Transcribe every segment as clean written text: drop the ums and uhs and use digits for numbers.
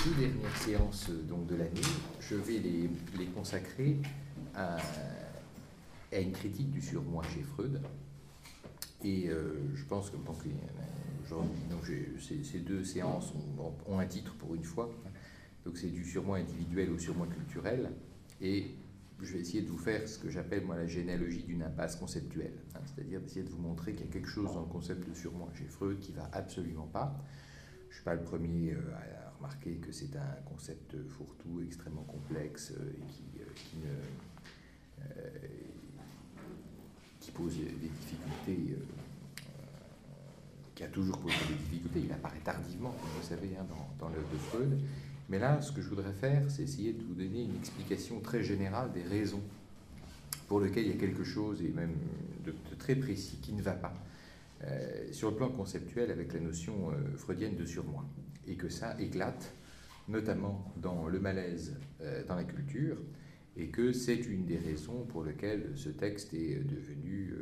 deux dernières séances donc, de l'année, je vais les consacrer à une critique du surmoi chez Freud. Et je pense que aujourd'hui, ces deux séances ont un titre pour une fois. Donc c'est du surmoi individuel au surmoi culturel. Et je vais essayer de vous faire ce que j'appelle moi la généalogie d'une impasse conceptuelle. C'est-à-dire d'essayer de vous montrer qu'il y a quelque chose dans le concept de surmoi chez Freud qui ne va absolument pas. Je ne suis pas le premier à remarquer que c'est un concept fourre-tout, extrêmement complexe et qui pose des difficultés, qui a toujours posé des difficultés. Il apparaît tardivement, comme vous savez, dans l'œuvre de Freud. Mais là, ce que je voudrais faire, c'est essayer de vous donner une explication très générale des raisons pour lesquelles il y a quelque chose, et même de très précis, qui ne va pas sur le plan conceptuel avec la notion freudienne de surmoi. Et que ça éclate, notamment dans le malaise dans la culture, et que c'est une des raisons pour lesquelles ce texte est devenu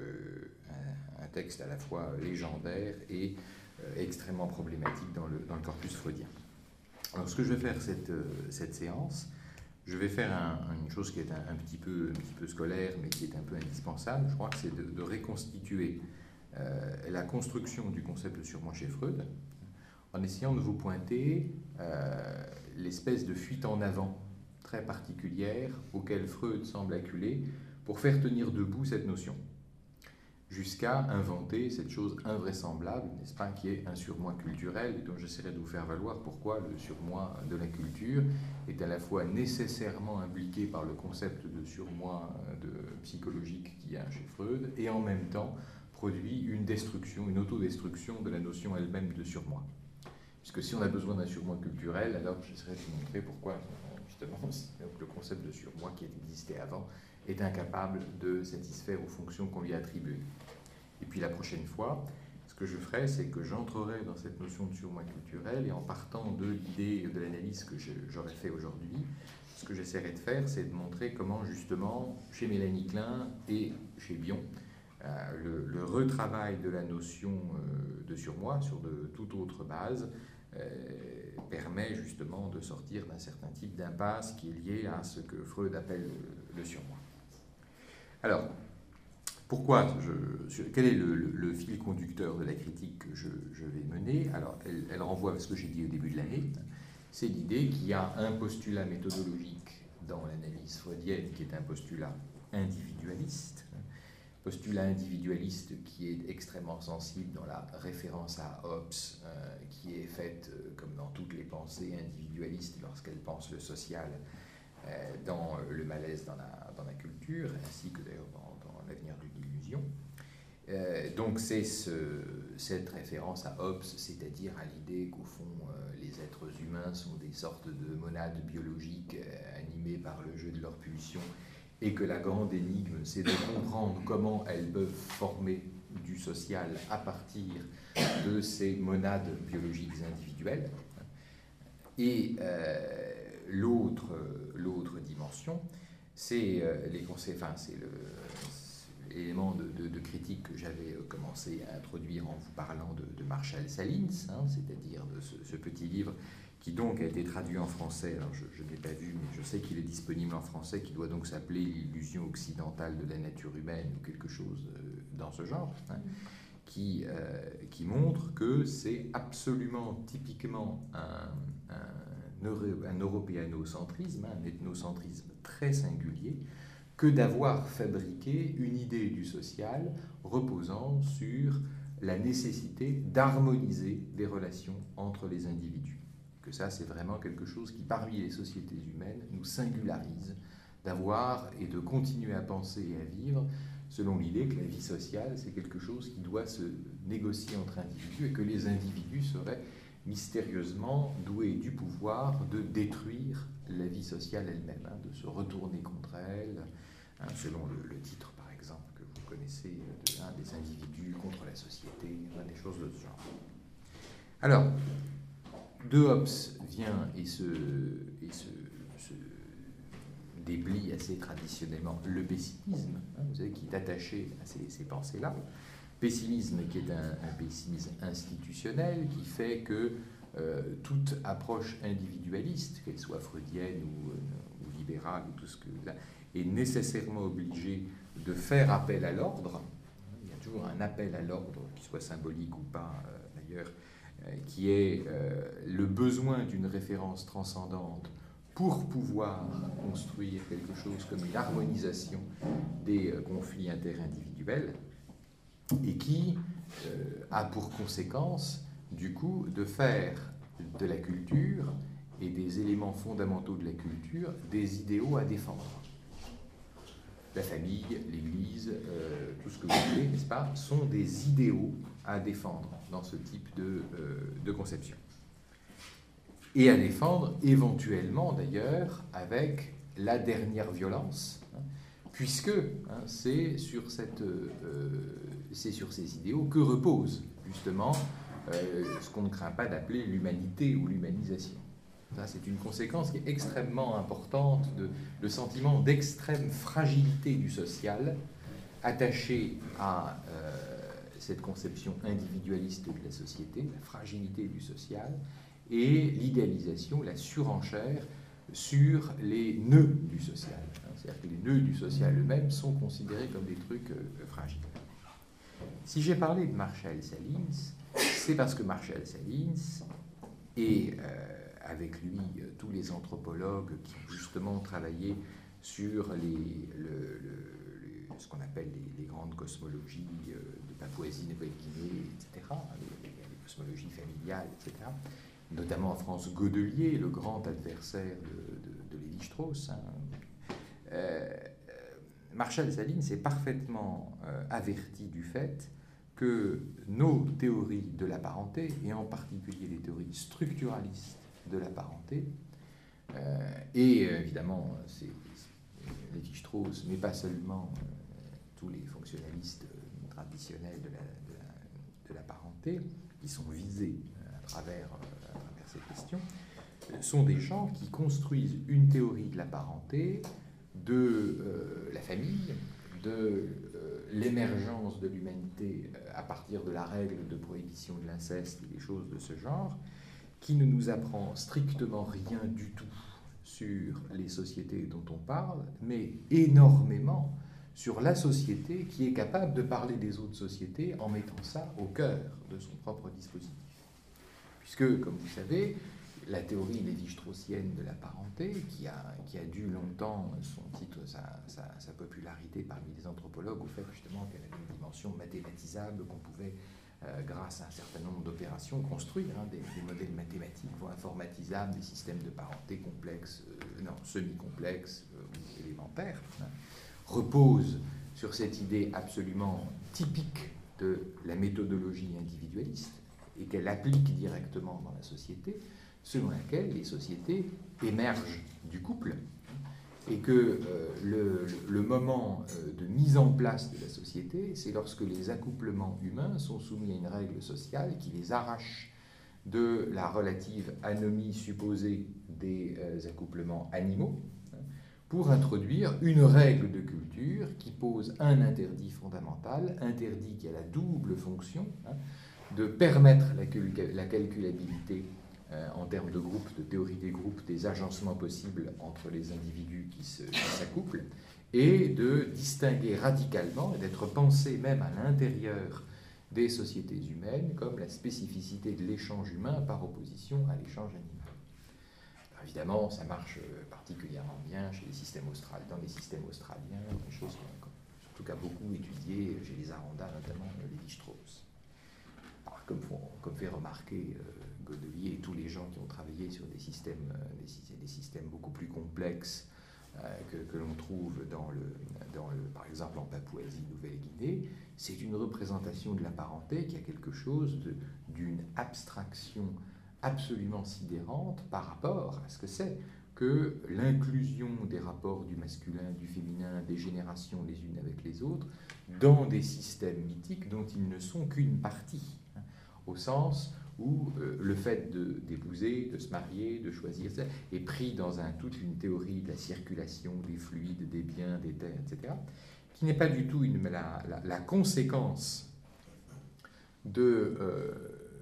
un texte à la fois légendaire et extrêmement problématique dans le corpus freudien. Alors ce que je vais faire cette séance, je vais faire une chose qui est un petit peu scolaire, mais qui est un peu indispensable. Je crois que c'est de reconstituer la construction du concept de surmoi chez Freud, en essayant de vous pointer l'espèce de fuite en avant très particulière auquel Freud semble acculer pour faire tenir debout cette notion, jusqu'à inventer cette chose invraisemblable, n'est-ce pas, qui est un surmoi culturel, et dont j'essaierai de vous faire valoir pourquoi le surmoi de la culture est à la fois nécessairement impliqué par le concept de surmoi psychologique qu'il y a chez Freud, et en même temps produit une destruction, une autodestruction de la notion elle-même de surmoi. Puisque si on a besoin d'un surmoi culturel, alors j'essaierai de vous montrer pourquoi justement le concept de surmoi qui existait avant est incapable de satisfaire aux fonctions qu'on lui a attribuées. Et puis la prochaine fois, ce que je ferai, c'est que j'entrerai dans cette notion de surmoi culturel, et en partant de l'idée de l'analyse que j'aurais fait aujourd'hui, ce que j'essaierai de faire, c'est de montrer comment justement, chez Mélanie Klein et chez Bion, le retravail de la notion de surmoi sur de toute autre base permet justement de sortir d'un certain type d'impasse qui est lié à ce que Freud appelle le surmoi. Alors, quel est le fil conducteur de la critique que je vais mener? Alors, elle renvoie à ce que j'ai dit au début de l'année. C'est l'idée qu'il y a un postulat méthodologique dans l'analyse freudienne qui est un postulat individualiste qui est extrêmement sensible dans la référence à Hobbes, qui est faite, comme dans toutes les pensées individualistes, lorsqu'elles pensent le social, dans le malaise dans la culture, ainsi que d'ailleurs dans l'avenir d'une illusion. Donc c'est cette référence à Hobbes, c'est-à-dire à l'idée qu'au fond, les êtres humains sont des sortes de monades biologiques animées par le jeu de leurs pulsions, et que la grande énigme, c'est de comprendre comment elles peuvent former du social à partir de ces monades biologiques individuelles. Et l'autre dimension, c'est l'élément de critique que j'avais commencé à introduire en vous parlant de Marshall Salins, c'est-à-dire de ce petit livre qui donc a été traduit en français. Alors je ne l'ai pas vu, mais je sais qu'il est disponible en français, qui doit donc s'appeler L'illusion occidentale de la nature humaine, ou quelque chose dans ce genre, qui montre que c'est absolument typiquement un européanocentrisme, un ethnocentrisme très singulier, que d'avoir fabriqué une idée du social reposant sur la nécessité d'harmoniser les relations entre les individus. Que ça, c'est vraiment quelque chose qui, parmi les sociétés humaines, nous singularise d'avoir et de continuer à penser et à vivre selon l'idée que la vie sociale, c'est quelque chose qui doit se négocier entre individus, et que les individus seraient mystérieusement doués du pouvoir de détruire la vie sociale elle-même, de se retourner contre elle, selon le titre, par exemple, que vous connaissez, des individus contre la société, des choses de ce genre. Alors, de Hobbes vient et se déplie assez traditionnellement le pessimisme, vous savez, qui est attaché à ces pensées-là. Pessimisme qui est un pessimisme institutionnel, qui fait que toute approche individualiste, qu'elle soit freudienne ou libérale, ou tout ce que est nécessairement obligée de faire appel à l'ordre. Il y a toujours un appel à l'ordre, qu'il soit symbolique ou pas d'ailleurs, qui est le besoin d'une référence transcendante pour pouvoir construire quelque chose comme une harmonisation des conflits interindividuels, et qui a pour conséquence, du coup, de faire de la culture et des éléments fondamentaux de la culture des idéaux à défendre. La famille, l'Église, tout ce que vous voulez, n'est-ce pas, sont des idéaux à défendre dans ce type de conception. Et à défendre éventuellement, d'ailleurs, avec la dernière violence, puisque c'est sur ces idéaux que repose justement ce qu'on ne craint pas d'appeler l'humanité ou l'humanisation. Ça, c'est une conséquence qui est extrêmement importante de le sentiment d'extrême fragilité du social attaché à cette conception individualiste de la société, la fragilité du social, et l'idéalisation, la surenchère sur les nœuds du social. C'est-à-dire que les nœuds du social eux-mêmes sont considérés comme des trucs fragiles. Si j'ai parlé de Marshall Sahlins, c'est parce que Marshall Sahlins et avec lui tous les anthropologues qui ont justement travaillé sur ce qu'on appelle les grandes cosmologies de Papouasie-Nouvelle-Guinée, etc., les cosmologies familiales, etc., notamment en France Godelier, le grand adversaire de Lévi-Strauss. Marshall Sahlins est parfaitement averti du fait que nos théories de la parenté, et en particulier les théories structuralistes de la parenté, et évidemment Lévi-Strauss, mais pas seulement tous les fonctionnalistes traditionnels de la parenté, qui sont visés à travers ces questions, sont des gens qui construisent une théorie de la parenté, de la famille, de l'émergence de l'humanité à partir de la règle de prohibition de l'inceste et des choses de ce genre, qui ne nous apprend strictement rien du tout sur les sociétés dont on parle, mais énormément sur la société qui est capable de parler des autres sociétés en mettant ça au cœur de son propre dispositif. Puisque, comme vous savez, la théorie lévi-straussienne de la parenté, qui a dû longtemps sa popularité parmi les anthropologues, au fait justement qu'elle avait une dimension mathématisable qu'on pouvait, grâce à un certain nombre d'opérations, construire des modèles mathématiques informatisables, des systèmes de parenté complexes, semi-complexes ou élémentaires, repose sur cette idée absolument typique de la méthodologie individualiste et qu'elle applique directement dans la société, selon laquelle les sociétés émergent du couple et que le moment de mise en place de la société, c'est lorsque les accouplements humains sont soumis à une règle sociale qui les arrache de la relative anomie supposée des accouplements animaux pour introduire une règle de culture qui pose un interdit fondamental, interdit qui a la double fonction de permettre la calculabilité en termes de groupes, de théorie des groupes, des agencements possibles entre les individus qui s'accouplent, et de distinguer radicalement et d'être pensé même à l'intérieur des sociétés humaines comme la spécificité de l'échange humain par opposition à l'échange animal. Alors évidemment, ça marche particulièrement bien chez les systèmes dans les systèmes australiens, des choses surtout qu'a beaucoup étudié chez les Aranda, notamment Lévi-Strauss. Comme fait remarquer Godelier et tous les gens qui ont travaillé sur des systèmes beaucoup plus complexes que l'on trouve par exemple en Papouasie-Nouvelle-Guinée, c'est une représentation de la parenté qui a quelque chose d'une abstraction absolument sidérante par rapport à ce que c'est que l'inclusion des rapports du masculin, du féminin, des générations les unes avec les autres, dans des systèmes mythiques dont ils ne sont qu'une partie, au sens où le fait d'épouser, de se marier, de choisir, est pris dans toute une théorie de la circulation des fluides, des biens, des terres, etc., qui n'est pas du tout la conséquence de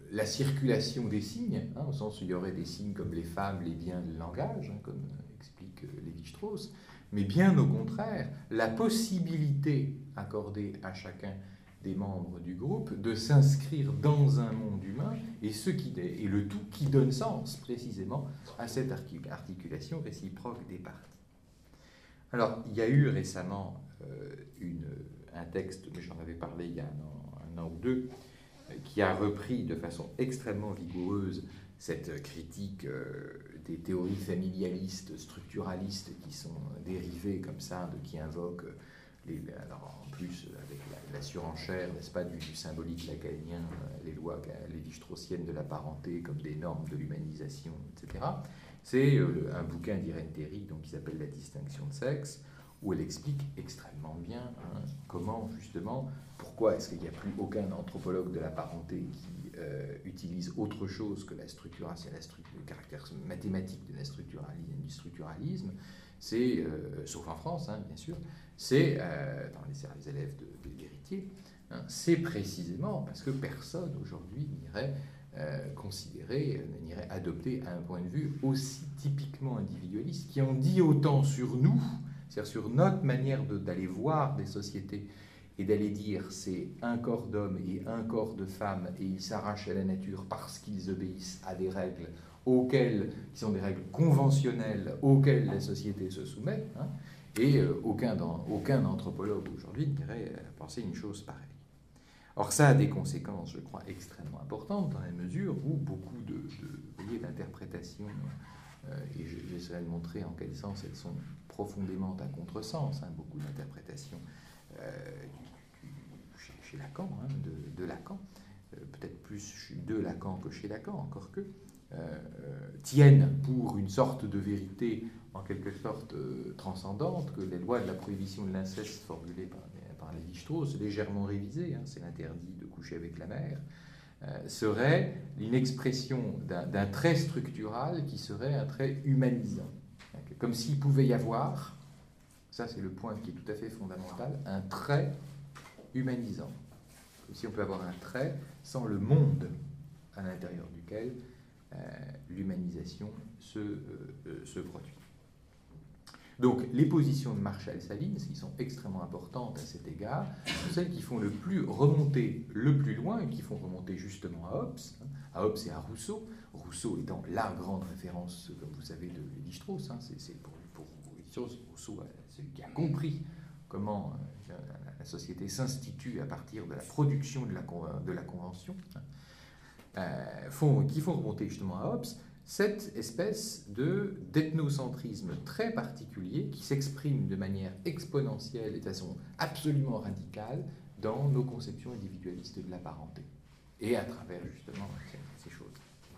la circulation des signes, au sens où il y aurait des signes comme les femmes, les biens, le langage, comme explique Lévi-Strauss, mais bien au contraire, la possibilité accordée à chacun des membres du groupe de s'inscrire dans un monde humain et le tout qui donne sens précisément à cette articulation réciproque des parties. Alors, il y a eu récemment un texte, mais j'en avais parlé il y a un an ou deux, qui a repris de façon extrêmement vigoureuse cette critique des théories familialistes, structuralistes qui sont dérivées comme ça, qui invoquent, alors en plus avec la surenchère, n'est-ce pas, du symbolique lacanien, les lois lévi-straussiennes de la parenté comme des normes de l'humanisation, etc. C'est un bouquin d'Irène Théry donc, qui s'appelle La distinction de sexe, où elle explique extrêmement bien comment, justement, pourquoi est-ce qu'il n'y a plus aucun anthropologue de la parenté qui utilise autre chose que la structuration, le caractère mathématique du structuralisme, c'est, sauf en France, bien sûr, c'est, dans les élèves d'héritiers, c'est précisément parce que personne aujourd'hui n'irait n'irait adopter un point de vue aussi typiquement individualiste, qui en dit autant sur nous, c'est-à-dire sur notre manière d'aller voir des sociétés et d'aller dire c'est un corps d'homme et un corps de femme et ils s'arrachent à la nature parce qu'ils obéissent à des règles qui sont des règles conventionnelles auxquelles la société se soumet, et aucun anthropologue aujourd'hui n'irait penser une chose pareille. Or, ça a des conséquences, je crois, extrêmement importantes dans la mesure où beaucoup d'interprétations, et j'essaierai de montrer en quel sens elles sont profondément à contresens, beaucoup d'interprétations chez Lacan, de Lacan, peut-être plus de Lacan que chez Lacan, encore que, tiennent pour une sorte de vérité en quelque sorte transcendante, que les lois de la prohibition de l'inceste formulées par Lévi-Strauss, légèrement révisées, c'est l'interdit de coucher avec la mère, serait une expression d'un trait structural qui serait un trait humanisant. Comme s'il pouvait y avoir, ça c'est le point qui est tout à fait fondamental, un trait humanisant. Comme si on peut avoir un trait sans le monde à l'intérieur duquel l'humanisation se produit. Donc, les positions de Marshall Sahlins, qui sont extrêmement importantes à cet égard, sont celles qui font remonter le plus loin, et qui font remonter justement à Hobbes et à Rousseau. Rousseau étant la grande référence, comme vous savez, de Lévi-Strauss. C'est pour Lévi-Strauss, Rousseau, celui qui a compris comment la société s'institue à partir de la production de la convention, qui font remonter justement à Hobbes cette espèce d'ethnocentrisme très particulier qui s'exprime de manière exponentielle et de façon absolument radicale dans nos conceptions individualistes de la parenté, et à travers justement ces choses.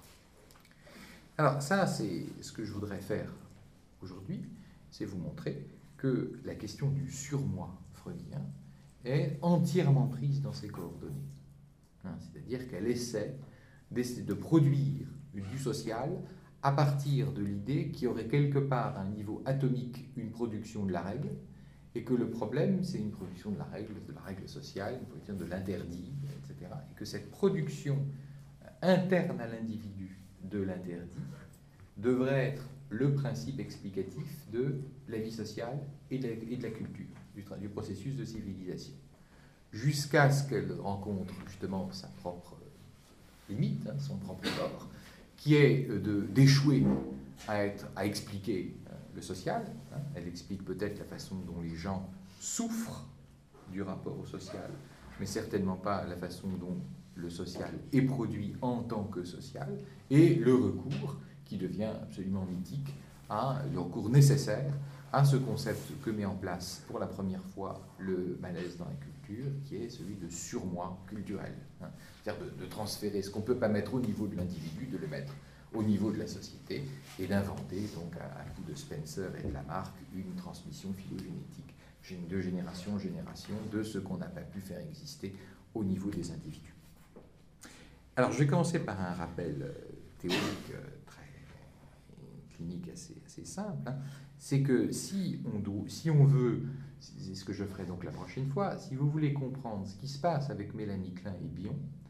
Alors ça, c'est ce que je voudrais faire aujourd'hui, c'est vous montrer que la question du surmoi freudien est entièrement prise dans ses coordonnées. C'est-à-dire qu'elle essaie de produire du social à partir de l'idée qu'il y aurait quelque part à un niveau atomique une production de la règle, et que le problème c'est une production de la règle sociale, une production de l'interdit, etc. Et que cette production interne à l'individu de l'interdit devrait être le principe explicatif de la vie sociale et de la culture, du processus de civilisation, jusqu'à ce qu'elle rencontre justement sa propre limite, son propre tort, qui est d'échouer à expliquer le social. Elle explique peut-être la façon dont les gens souffrent du rapport au social, mais certainement pas la façon dont le social est produit en tant que social, et le recours qui devient absolument mythique, le recours nécessaire à ce concept que met en place pour la première fois le malaise dans la culture, qui est celui de surmoi culturel. C'est-à-dire de transférer ce qu'on ne peut pas mettre au niveau de l'individu, de le mettre au niveau de la société, et d'inventer, donc à coup de Spencer et de Lamarck, une transmission phylogénétique de génération en génération de ce qu'on n'a pas pu faire exister au niveau des individus. Alors, je vais commencer par un rappel théorique très clinique assez simple. C'est que si on veut, c'est ce que je ferai donc la prochaine fois, si vous voulez comprendre ce qui se passe avec Mélanie Klein et Bion,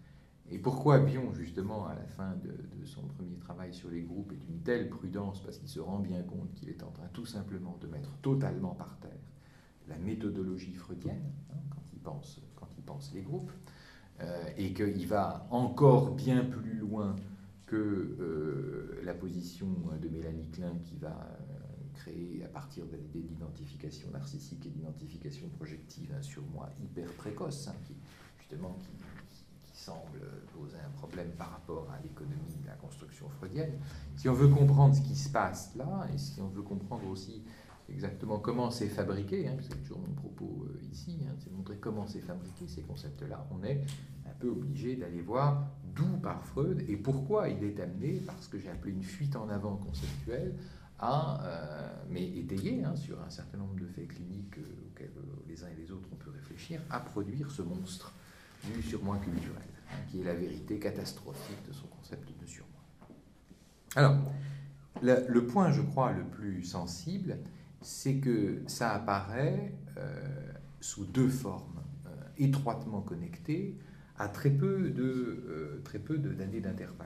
Et pourquoi Bion, justement, à la fin de son premier travail sur les groupes, est une telle prudence, parce qu'il se rend bien compte qu'il est en train tout simplement de mettre totalement par terre la méthodologie freudienne, hein, quand il pense les groupes, et qu'il va encore bien plus loin que la position de Mélanie Klein qui va créer à partir de l'idée d'identification narcissique et d'identification projective un surmoi hyper précoce, hein, qui semble poser un problème par rapport à l'économie de la construction freudienne. Si on veut comprendre ce qui se passe là, et si on veut comprendre aussi exactement comment c'est fabriqué, hein, c'est toujours mon propos ici, hein, c'est montrer comment c'est fabriqué ces concepts-là, on est un peu obligé d'aller voir d'où part Freud et pourquoi il est amené, parce que j'ai appelé une fuite en avant conceptuelle, mais étayée hein, sur un certain nombre de faits cliniques auxquels les uns et les autres on peut réfléchir, à produire ce monstre du surmoi culturel, hein, qui est la vérité catastrophique de son concept de surmoi. Alors, le point, je crois, le plus sensible, c'est que ça apparaît sous deux formes étroitement connectées à très peu d'années d'intervalle.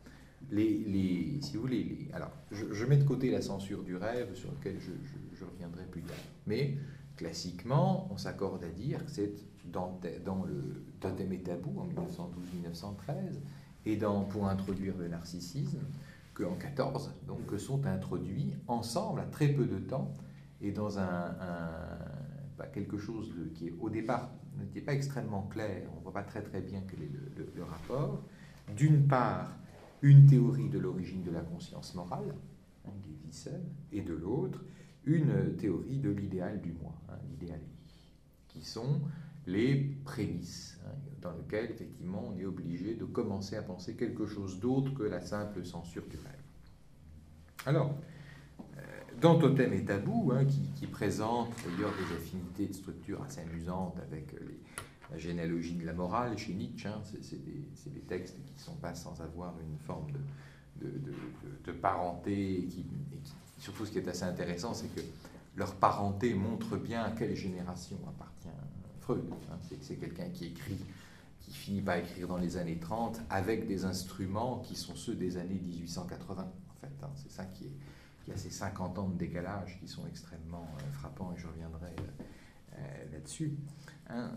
Si vous voulez, alors, je mets de côté la censure du rêve sur lequel je reviendrai plus tard, mais classiquement, on s'accorde à dire que c'est dans le Totem et Tabou en 1912-1913 et pour introduire le narcissisme qu'en 14, donc que sont introduits ensemble à très peu de temps et dans quelque chose qui est au départ n'était pas extrêmement clair, on ne voit pas très très bien quel est le rapport. D'une part, une théorie de l'origine de la conscience morale, hein, Guy Wissel, et de l'autre, une théorie de l'idéal du moi, hein, l'idéal qui sont les prémices, hein, dans lesquelles, effectivement, on est obligé de commencer à penser quelque chose d'autre que la simple censure du rêve. Alors, dans Totem et Tabou, hein, qui présente d'ailleurs des affinités de structure assez amusantes avec la généalogie de la morale chez Nietzsche, hein, c'est des textes qui ne sont pas sans avoir une forme de parenté, et surtout ce qui est assez intéressant, c'est que leur parenté montre bien à quelle génération appartient Freud. Hein. C'est quelqu'un qui finit par écrire dans les années 30 avec des instruments qui sont ceux des années 1880, en fait. Hein. C'est ça qui a ces 50 ans de décalage qui sont extrêmement frappants, et je reviendrai là-dessus. Hein.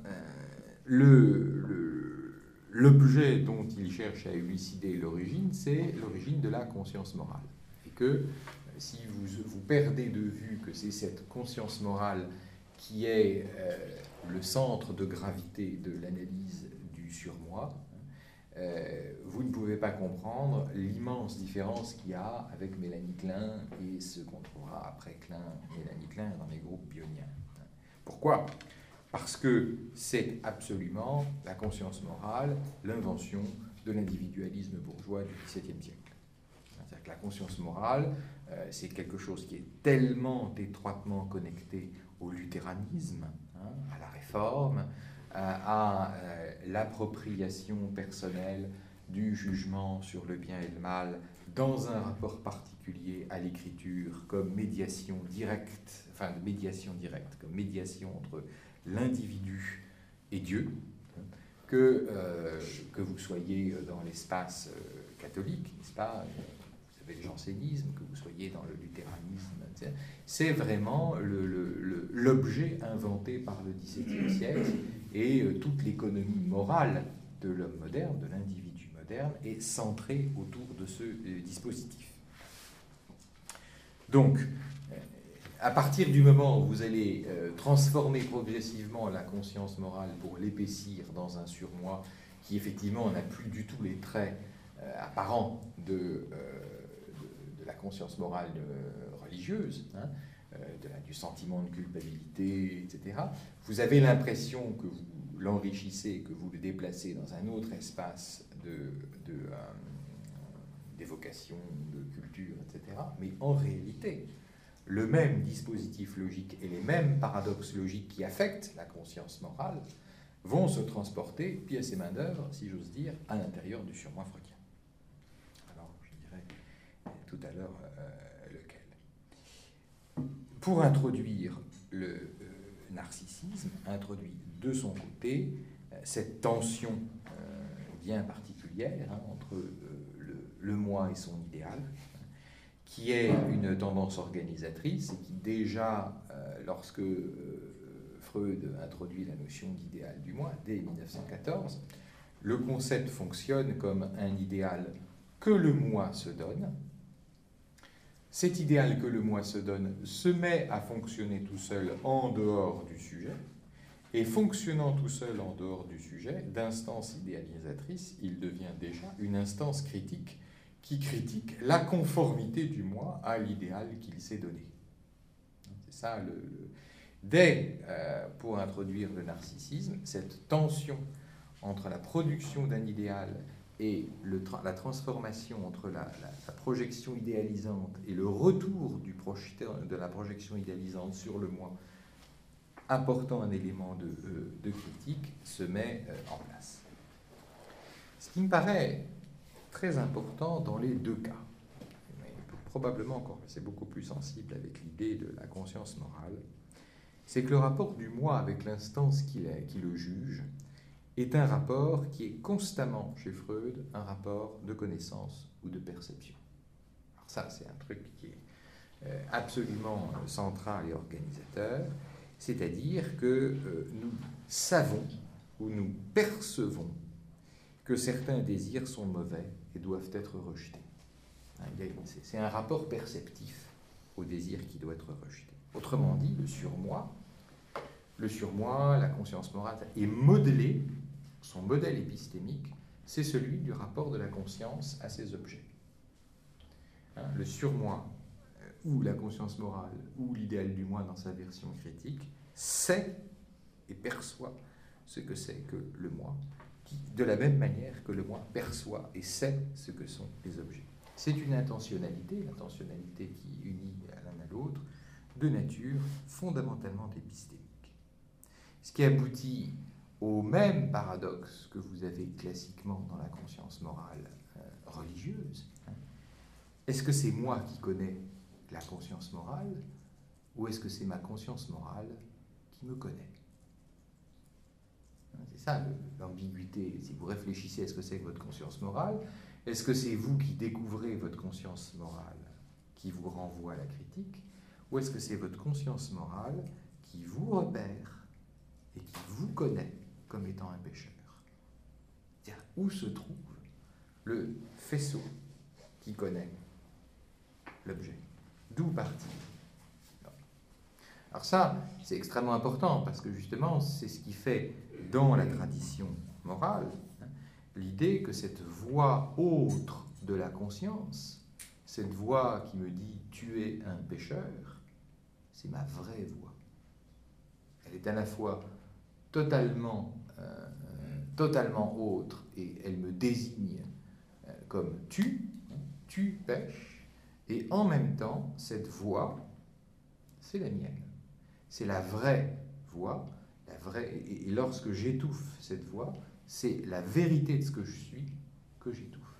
L'objet dont il cherche à élucider l'origine, c'est l'origine de la conscience morale. Et que si vous perdez de vue que c'est cette conscience morale qui est le centre de gravité de l'analyse du surmoi, vous ne pouvez pas comprendre l'immense différence qu'il y a avec Mélanie Klein et ce qu'on trouvera après Mélanie Klein dans les groupes bioniens. Pourquoi ? Parce que c'est absolument la conscience morale, l'invention de l'individualisme bourgeois du XVIIe siècle. C'est-à-dire que la conscience morale, c'est quelque chose qui est tellement étroitement connecté au luthéranisme, hein, à la réforme, à l'appropriation personnelle du jugement sur le bien et le mal dans un rapport particulier à l'écriture comme médiation directe, comme médiation entre l'individu et Dieu, que vous soyez dans l'espace catholique, n'est-ce pas, vous avez le jansénisme, que vous soyez dans le luthéranisme, etc. C'est vraiment l'objet inventé par le XVIIe siècle, et toute l'économie morale de l'homme moderne, de l'individu moderne, est centrée autour de ce dispositif. Donc, à partir du moment où vous allez transformer progressivement la conscience morale pour l'épaissir dans un surmoi qui effectivement n'a plus du tout les traits apparents de la conscience morale religieuse, hein, du sentiment de culpabilité, etc., vous avez l'impression que vous l'enrichissez, que vous le déplacez dans un autre espace d'évocation, de culture, etc., mais en réalité, le même dispositif logique et les mêmes paradoxes logiques qui affectent la conscience morale vont se transporter, pièce et main d'œuvre, si j'ose dire, à l'intérieur du surmoi freudien. Alors, je dirais tout à l'heure lequel. Pour introduire le narcissisme, introduit de son côté cette tension bien particulière particulière entre le moi et son idéal, qui est une tendance organisatrice et qui déjà, lorsque Freud introduit la notion d'idéal du moi, dès 1914, le concept fonctionne comme un idéal que le moi se donne. Cet idéal que le moi se donne se met à fonctionner tout seul en dehors du sujet, et fonctionnant tout seul en dehors du sujet, d'instance idéalisatrice, il devient déjà une instance critique qui critique la conformité du moi à l'idéal qu'il s'est donné. C'est ça, pour introduire le narcissisme, cette tension entre la production d'un idéal et la transformation entre la projection idéalisante et le retour de la projection idéalisante sur le moi, apportant un élément de critique, se met en place. Ce qui me paraît très important dans les deux cas, mais probablement encore, c'est beaucoup plus sensible avec l'idée de la conscience morale, c'est que le rapport du moi avec l'instance qui le juge est un rapport qui est constamment, chez Freud, un rapport de connaissance ou de perception. Alors ça, c'est un truc qui est absolument central et organisateur, c'est-à-dire que nous savons ou nous percevons que certains désirs sont mauvais et doivent être rejetés. C'est un rapport perceptif au désir qui doit être rejeté. Autrement dit, le surmoi, la conscience morale est modelé, son modèle épistémique, c'est celui du rapport de la conscience à ses objets. Le surmoi, ou la conscience morale, ou l'idéal du moi dans sa version critique, sait et perçoit ce que c'est que le moi, de la même manière que le moi perçoit et sait ce que sont les objets. C'est une intentionnalité, l'intentionnalité qui unit l'un à l'autre, de nature fondamentalement épistémique. Ce qui aboutit au même paradoxe que vous avez classiquement dans la conscience morale religieuse. Est-ce que c'est moi qui connais la conscience morale, ou est-ce que c'est ma conscience morale qui me connaît? C'est ça l'ambiguïté. Si vous réfléchissez à ce que c'est que votre conscience morale, est-ce que c'est vous qui découvrez votre conscience morale qui vous renvoie à la critique, ou est-ce que c'est votre conscience morale qui vous repère et qui vous connaît comme étant un pécheur? C'est-à-dire, où se trouve le faisceau qui connaît l'objet? D'où part-il? Alors ça, c'est extrêmement important, parce que justement, c'est ce qui fait, dans la tradition morale, l'idée que cette voix autre de la conscience, cette voix qui me dit « tu es un pécheur », c'est ma vraie voix. Elle est à la fois totalement autre, et elle me désigne comme tu pêches, et en même temps, cette voix, c'est la mienne. C'est la vraie voix, et lorsque j'étouffe cette voix, c'est la vérité de ce que je suis que j'étouffe.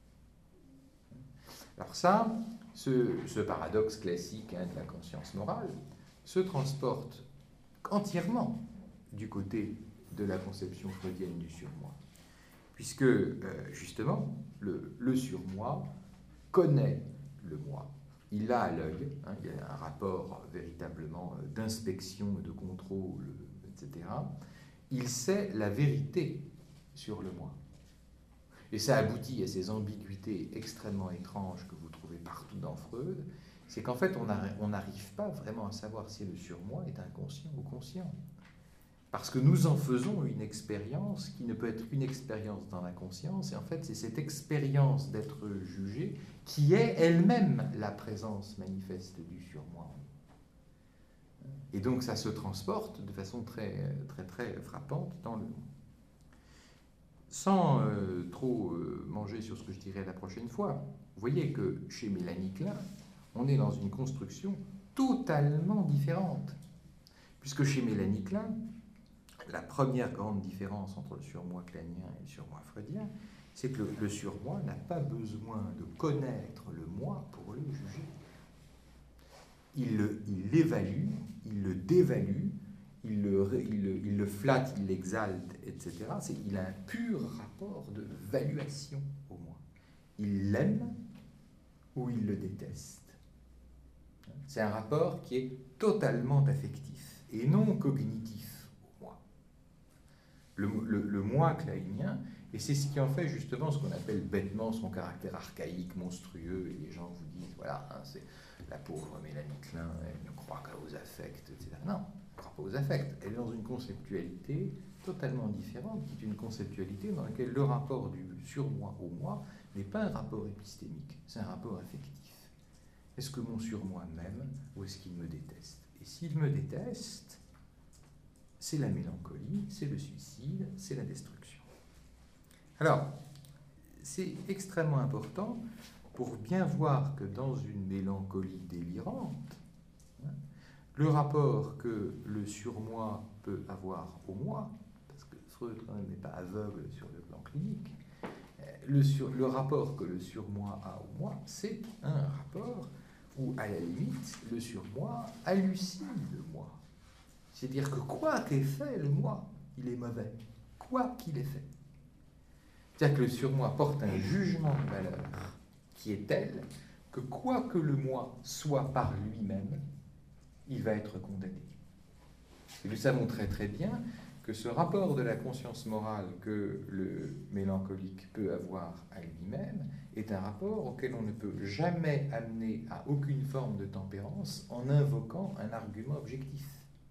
Alors ça, ce paradoxe classique de la conscience morale se transporte entièrement du côté de la conception freudienne du surmoi, puisque justement, le surmoi connaît le moi. Il l'a à l'œil, il y a un rapport véritablement d'inspection, de contrôle, etc. Il sait la vérité sur le moi. Et ça aboutit à ces ambiguïtés extrêmement étranges que vous trouvez partout dans Freud, c'est qu'en fait, on n'arrive pas vraiment à savoir si le surmoi est inconscient ou conscient. Parce que nous en faisons une expérience qui ne peut être qu'une expérience dans la conscience, et en fait, c'est cette expérience d'être jugé qui est elle-même la présence manifeste du surmoi. Et donc, ça se transporte de façon très, très, très frappante dans le moi. Sans trop manger sur ce que je dirai la prochaine fois, vous voyez que chez Mélanie Klein, on est dans une construction totalement différente. Puisque chez Mélanie Klein, la première grande différence entre le surmoi kleinien et le surmoi freudien, c'est que le surmoi n'a pas besoin de connaître le moi pour le juger. Il l'évalue, il le dévalue, il le flatte, il l'exalte, etc. Il a un pur rapport de valuation au moi. Il l'aime ou il le déteste. C'est un rapport qui est totalement affectif et non cognitif au moi. Le moi kleïnien, et c'est ce qui en fait justement ce qu'on appelle bêtement son caractère archaïque, monstrueux, et les gens vous disent, voilà, hein, c'est la pauvre Mélanie Klein, elle ne croit qu'aux affects, etc. Non, elle ne croit pas aux affects, elle est dans une conceptualité totalement différente, qui est une conceptualité dans laquelle le rapport du surmoi au moi n'est pas un rapport épistémique, c'est un rapport affectif. Est-ce que mon surmoi m'aime ou est-ce qu'il me déteste? Et s'il me déteste, c'est la mélancolie, c'est le suicide, c'est la destruction. Alors, c'est extrêmement important pour bien voir que dans une mélancolie délirante, le rapport que le surmoi peut avoir au moi, parce que Freud quand même n'est pas aveugle sur le plan clinique, le rapport que le surmoi a au moi, c'est un rapport où, à la limite, le surmoi hallucine le moi. C'est-à-dire que quoi qu'ait fait le moi, il est mauvais. Quoi qu'il ait fait. C'est-à-dire que le surmoi porte un jugement de valeur qui est tel que quoi que le moi soit par lui-même, il va être condamné. Et nous savons très très bien que ce rapport de la conscience morale que le mélancolique peut avoir à lui-même est un rapport auquel on ne peut jamais amener à aucune forme de tempérance en invoquant un argument objectif.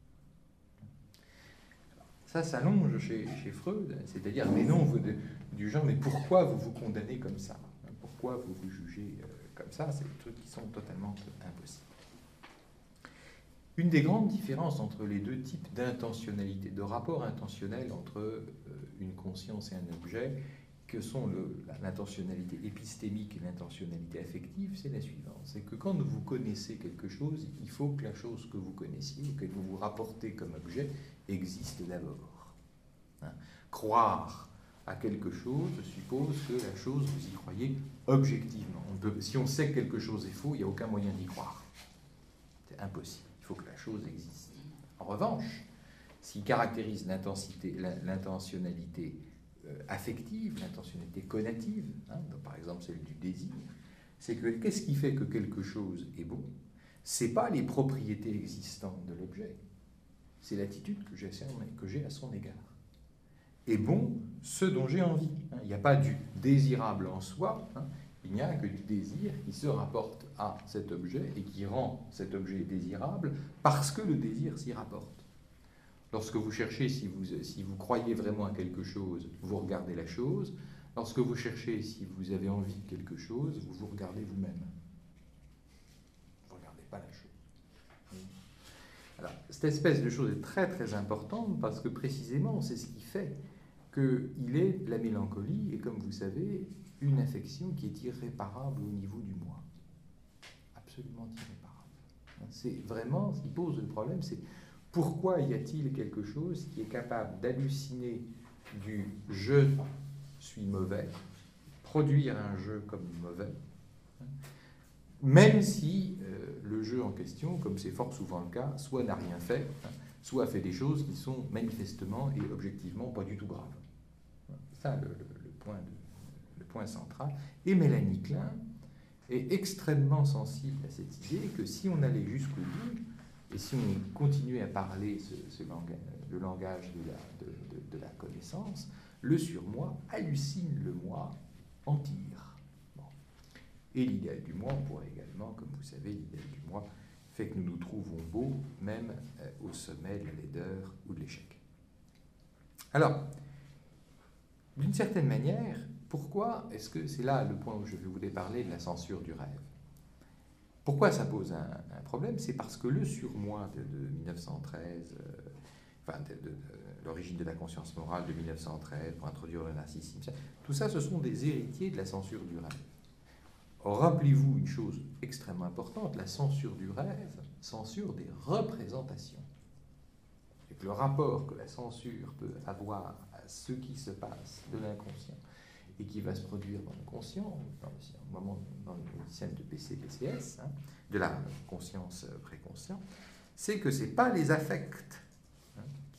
Ça s'allonge chez Freud, c'est-à-dire, mais non, du genre, mais pourquoi vous vous condamnez comme ça? Pourquoi vous vous jugez comme ça? C'est des trucs qui sont totalement impossibles. Une des grandes différences entre les deux types d'intentionnalité, de rapport intentionnel entre une conscience et un objet, que sont l'intentionnalité épistémique et l'intentionnalité affective, c'est la suivante. C'est que quand vous connaissez quelque chose, il faut que la chose que vous connaissiez, que vous vous rapportez comme objet, existe d'abord. Hein? Croire à quelque chose suppose que la chose, vous y croyez objectivement. Si on sait que quelque chose est faux, il n'y a aucun moyen d'y croire. C'est impossible. Il faut que la chose existe. En revanche, ce qui caractérise l'intentionnalité affective, l'intentionnalité conative, hein, par exemple celle du désir, c'est que qu'est-ce qui fait que quelque chose est bon? Ce n'est pas les propriétés existantes de l'objet, c'est l'attitude que j'ai à son égard. Et bon, ce dont j'ai envie. Hein. Il n'y a pas du désirable en soi, hein. Il n'y a que du désir qui se rapporte à cet objet et qui rend cet objet désirable parce que le désir s'y rapporte. Lorsque vous cherchez, si vous croyez vraiment à quelque chose, vous regardez la chose. Lorsque vous cherchez, si vous avez envie de quelque chose, vous vous regardez vous-même. Vous ne regardez pas la chose. Alors, cette espèce de chose est très très importante parce que précisément, c'est ce qui fait qu'il est la mélancolie et comme vous savez, une affection qui est irréparable au niveau du moi. Absolument irréparable. C'est vraiment ce qui pose le problème, c'est pourquoi y a-t-il quelque chose qui est capable d'halluciner du « je suis mauvais », produire un jeu comme mauvais, même si le jeu en question, comme c'est fort souvent le cas, soit n'a rien fait, soit fait des choses qui sont manifestement et objectivement pas du tout graves. C'est ça le point central. Et Mélanie Klein est extrêmement sensible à cette idée que si on allait jusqu'au bout, et si on continuait à parler le langage de la connaissance, le surmoi hallucine le moi en tire. Bon. Et l'idéal du moi, on pourrait également, comme vous savez, l'idéal du moi fait que nous nous trouvons beaux, même au sommet de la laideur ou de l'échec. Alors, d'une certaine manière, pourquoi est-ce que c'est là le point où je voulais parler de la censure du rêve? Pourquoi ça pose un problème? C'est parce que le surmoi de 1913, de l'origine de la conscience morale de 1913, pour introduire le narcissisme, tout ça, ce sont des héritiers de la censure du rêve. Or, rappelez-vous une chose extrêmement importante, la censure du rêve censure des représentations. C'est que le rapport que la censure peut avoir à ce qui se passe de l'inconscient et qui va se produire dans le conscient, dans le système de PC-PCS, hein, de la conscience préconscient, c'est que ce n'est pas les affects, hein,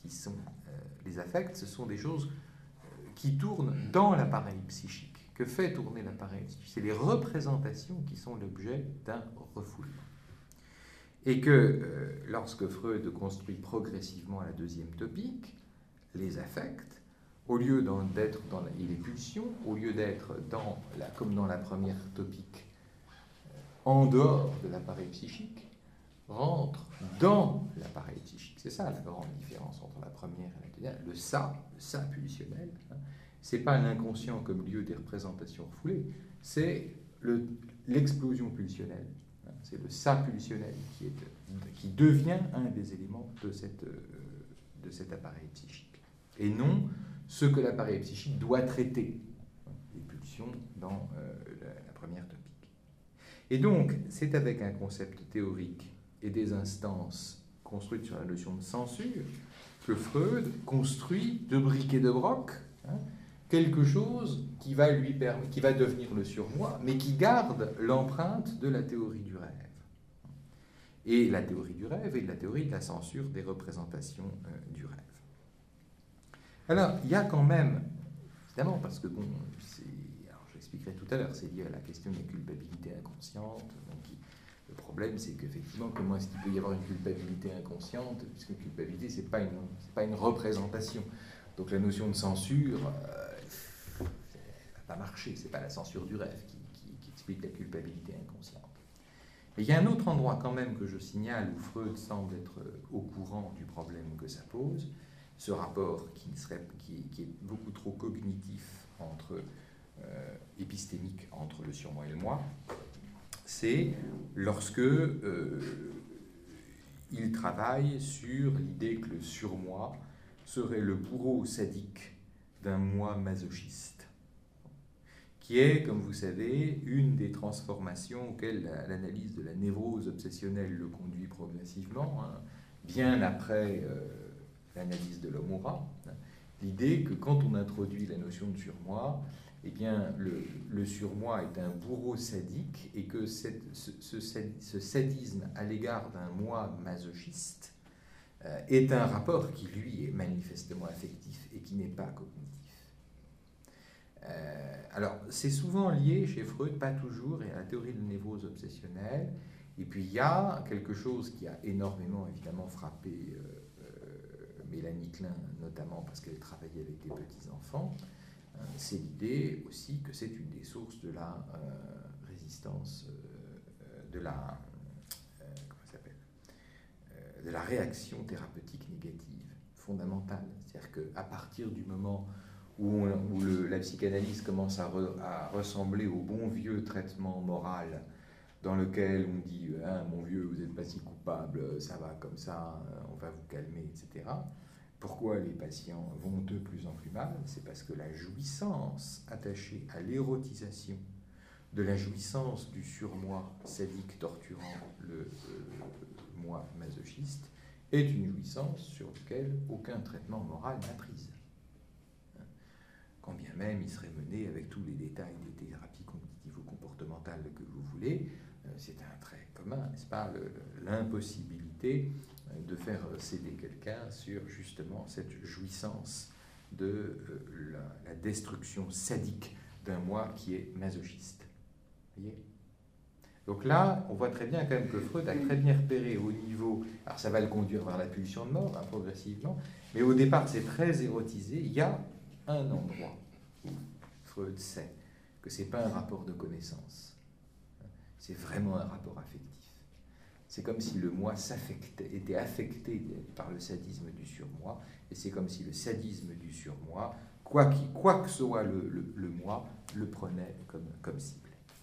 qui sont les affects, ce sont des choses qui tournent dans l'appareil psychique. Que fait tourner l'appareil psychique? C'est les représentations qui sont l'objet d'un refoulement. Et que lorsque Freud construit progressivement la deuxième topique, les affects, au lieu d'être dans les pulsions, au lieu d'être comme dans la première topique, en dehors de l'appareil psychique, rentrent dans l'appareil psychique. C'est ça la grande différence entre la première et la deuxième. Le ça pulsionnel, hein, c'est pas l'inconscient comme lieu des représentations refoulées, c'est l'explosion pulsionnelle. Hein, c'est le ça pulsionnel qui devient un des éléments de cet appareil psychique. Et non ce que l'appareil psychique doit traiter, hein, les pulsions dans la première topique. Et donc, c'est avec un concept théorique et des instances construites sur la notion de censure que Freud construit de briques et de broc, hein, quelque chose qui va devenir le surmoi, mais qui garde l'empreinte de la théorie du rêve. Et la théorie du rêve et de la théorie de la censure des représentations du rêve. Alors, il y a quand même, évidemment, parce que bon, j'expliquerai tout à l'heure, c'est lié à la question de la culpabilité inconsciente. Donc, le problème, c'est qu'effectivement, comment est-ce qu'il peut y avoir une culpabilité inconsciente, puisque culpabilité, c'est pas une représentation. Donc la notion de censure, elle va pas marcher. C'est pas la censure du rêve qui explique la culpabilité inconsciente. Mais il y a un autre endroit quand même que je signale où Freud semble être au courant du problème que ça pose, ce rapport qui est beaucoup trop cognitif épistémique entre le surmoi et le moi, c'est lorsque il travaille sur l'idée que le surmoi serait le bourreau sadique d'un moi masochiste, qui est, comme vous savez, une des transformations auxquelles l'analyse de la névrose obsessionnelle le conduit progressivement, hein, bien après l'analyse de l'Omura, hein, l'idée que quand on introduit la notion de surmoi, eh bien, le surmoi est un bourreau sadique et que ce sadisme à l'égard d'un moi masochiste est un rapport qui, lui, est manifestement affectif et qui n'est pas cognitif. Alors, c'est souvent lié chez Freud, pas toujours, et à la théorie de la névrose obsessionnelle. Et puis, il y a quelque chose qui a énormément, évidemment, frappé Mélanie Klein, notamment parce qu'elle travaillait avec des petits-enfants. C'est l'idée aussi que c'est une des sources de la résistance, de la réaction thérapeutique négative fondamentale. C'est-à-dire qu'à partir du moment où la psychanalyse commence à ressembler au bon vieux traitement moral dans lequel on dit hein, « mon vieux, vous n'êtes pas si coupable, ça va comme ça, on va vous calmer, etc. » Pourquoi les patients vont de plus en plus mal? C'est parce que la jouissance attachée à l'érotisation de la jouissance du surmoi sadique torturant le moi masochiste est une jouissance sur laquelle aucun traitement moral n'a prise. Quand bien même il serait mené avec tous les détails des thérapies cognitivo-comportementales que vous voulez, c'est un trait commun, n'est-ce pas, l'impossibilité de faire céder quelqu'un sur justement cette jouissance de la destruction sadique d'un moi qui est masochiste. Vous voyez ? Donc là, on voit très bien quand même que Freud a très bien repéré au niveau, alors ça va le conduire vers la pulsion de mort, hein, progressivement, mais au départ c'est très érotisé, il y a un endroit où Freud sait que ce n'est pas un rapport de connaissance, c'est vraiment un rapport affectif. C'est comme si le moi était affecté par le sadisme du surmoi, et c'est comme si le sadisme du surmoi, quoi que soit le moi, le prenait comme cible.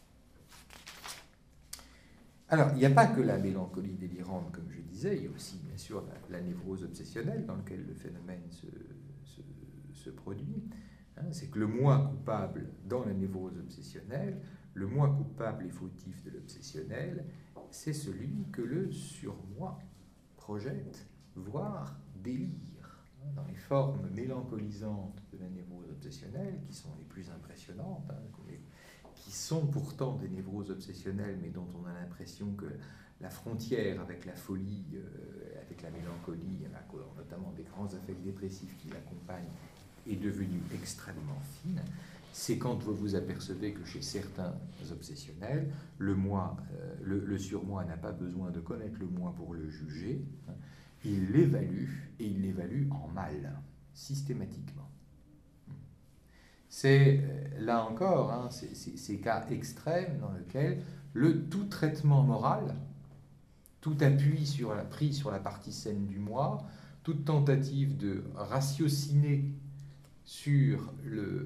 Alors, il n'y a pas que la mélancolie délirante, comme je disais, il y a aussi, bien sûr, la névrose obsessionnelle dans laquelle le phénomène se produit. Hein, c'est que le moi coupable dans la névrose obsessionnelle, le moi coupable et fautif de l'obsessionnel, c'est celui que le surmoi projette, voire délire. Dans les formes mélancolisantes de la névrose obsessionnelle, qui sont les plus impressionnantes, hein, qui qui sont pourtant des névroses obsessionnelles, mais dont on a l'impression que la frontière avec la folie, avec la mélancolie, notamment des grands affects dépressifs qui l'accompagnent, est devenue extrêmement fine, c'est quand vous vous apercevez que chez certains obsessionnels, le moi, le surmoi n'a pas besoin de connaître le moi pour le juger, hein, il l'évalue, et il l'évalue en mal, systématiquement. C'est, là encore, hein, ces cas extrêmes dans lesquels tout traitement moral, tout appui pris sur la partie saine du moi, toute tentative de ratiociner sur le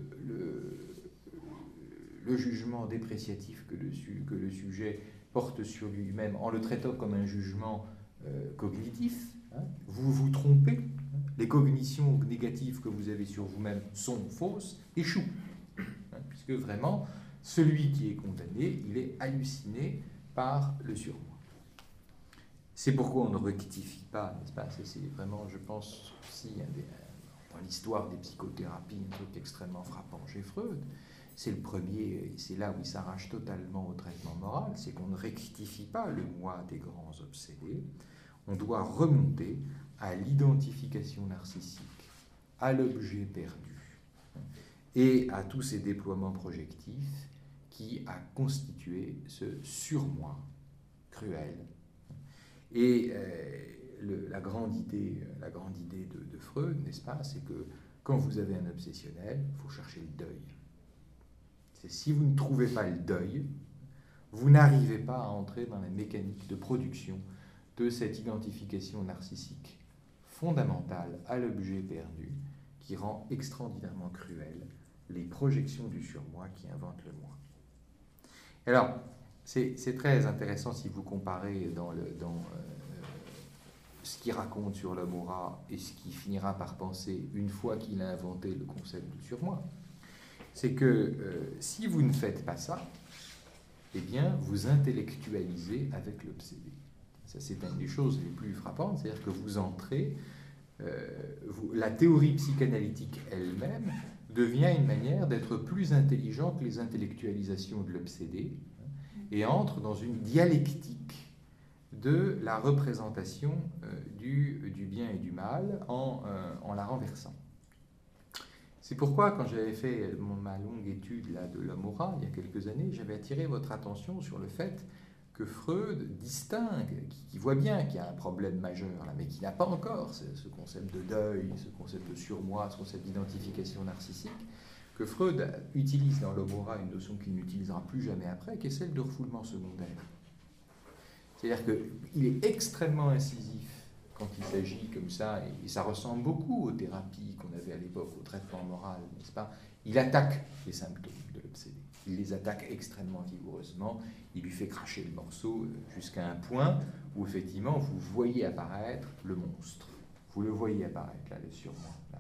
jugement dépréciatif que le sujet porte sur lui-même en le traitant comme un jugement cognitif. Hein, vous vous trompez, hein, les cognitions négatives que vous avez sur vous-même sont fausses, échouent. Hein, puisque vraiment, celui qui est condamné, il est halluciné par le surmoi. C'est pourquoi on ne rectifie pas, n'est-ce pas? C'est vraiment, je pense, aussi dans l'histoire des psychothérapies, un truc extrêmement frappant chez Freud. C'est le premier, et c'est là où il s'arrache totalement au traitement moral, c'est qu'on ne rectifie pas le moi des grands obsédés. On doit remonter à l'identification narcissique, à l'objet perdu, et à tous ces déploiements projectifs qui a constitué ce surmoi cruel. Et la grande idée de Freud, n'est-ce pas, c'est que quand vous avez un obsessionnel, il faut chercher le deuil. C'est si vous ne trouvez pas le deuil, vous n'arrivez pas à entrer dans la mécanique de production de cette identification narcissique fondamentale à l'objet perdu qui rend extraordinairement cruel les projections du surmoi qui inventent le moi. Alors, c'est très intéressant si vous comparez dans ce qu'il raconte sur l'homme au rat et ce qu'il finira par penser une fois qu'il a inventé le concept du surmoi. C'est que si vous ne faites pas ça, eh bien, vous intellectualisez avec l'obsédé. Ça, c'est une des choses les plus frappantes, c'est-à-dire que vous entrez, la théorie psychanalytique elle-même devient une manière d'être plus intelligent que les intellectualisations de l'obsédé, et entre dans une dialectique de la représentation du bien et du mal en la renversant. C'est pourquoi, quand j'avais fait ma longue étude là, de l'homme au rat, il y a quelques années, j'avais attiré votre attention sur le fait que Freud distingue, qui voit bien qu'il y a un problème majeur, là, mais qui n'a pas encore ce concept de deuil, ce concept de surmoi, ce concept d'identification narcissique, que Freud utilise dans l'homme au rat une notion qu'il n'utilisera plus jamais après, qui est celle de refoulement secondaire. C'est-à-dire qu'il est extrêmement incisif quand il s'agit comme ça, et ça ressemble beaucoup aux thérapies qu'on avait à l'époque, au traitement moral, n'est-ce pas? Il attaque les symptômes de l'obsédé. Il les attaque extrêmement vigoureusement. Il lui fait cracher le morceau jusqu'à un point où, effectivement, vous voyez apparaître le monstre. Vous le voyez apparaître, là, le surmoi,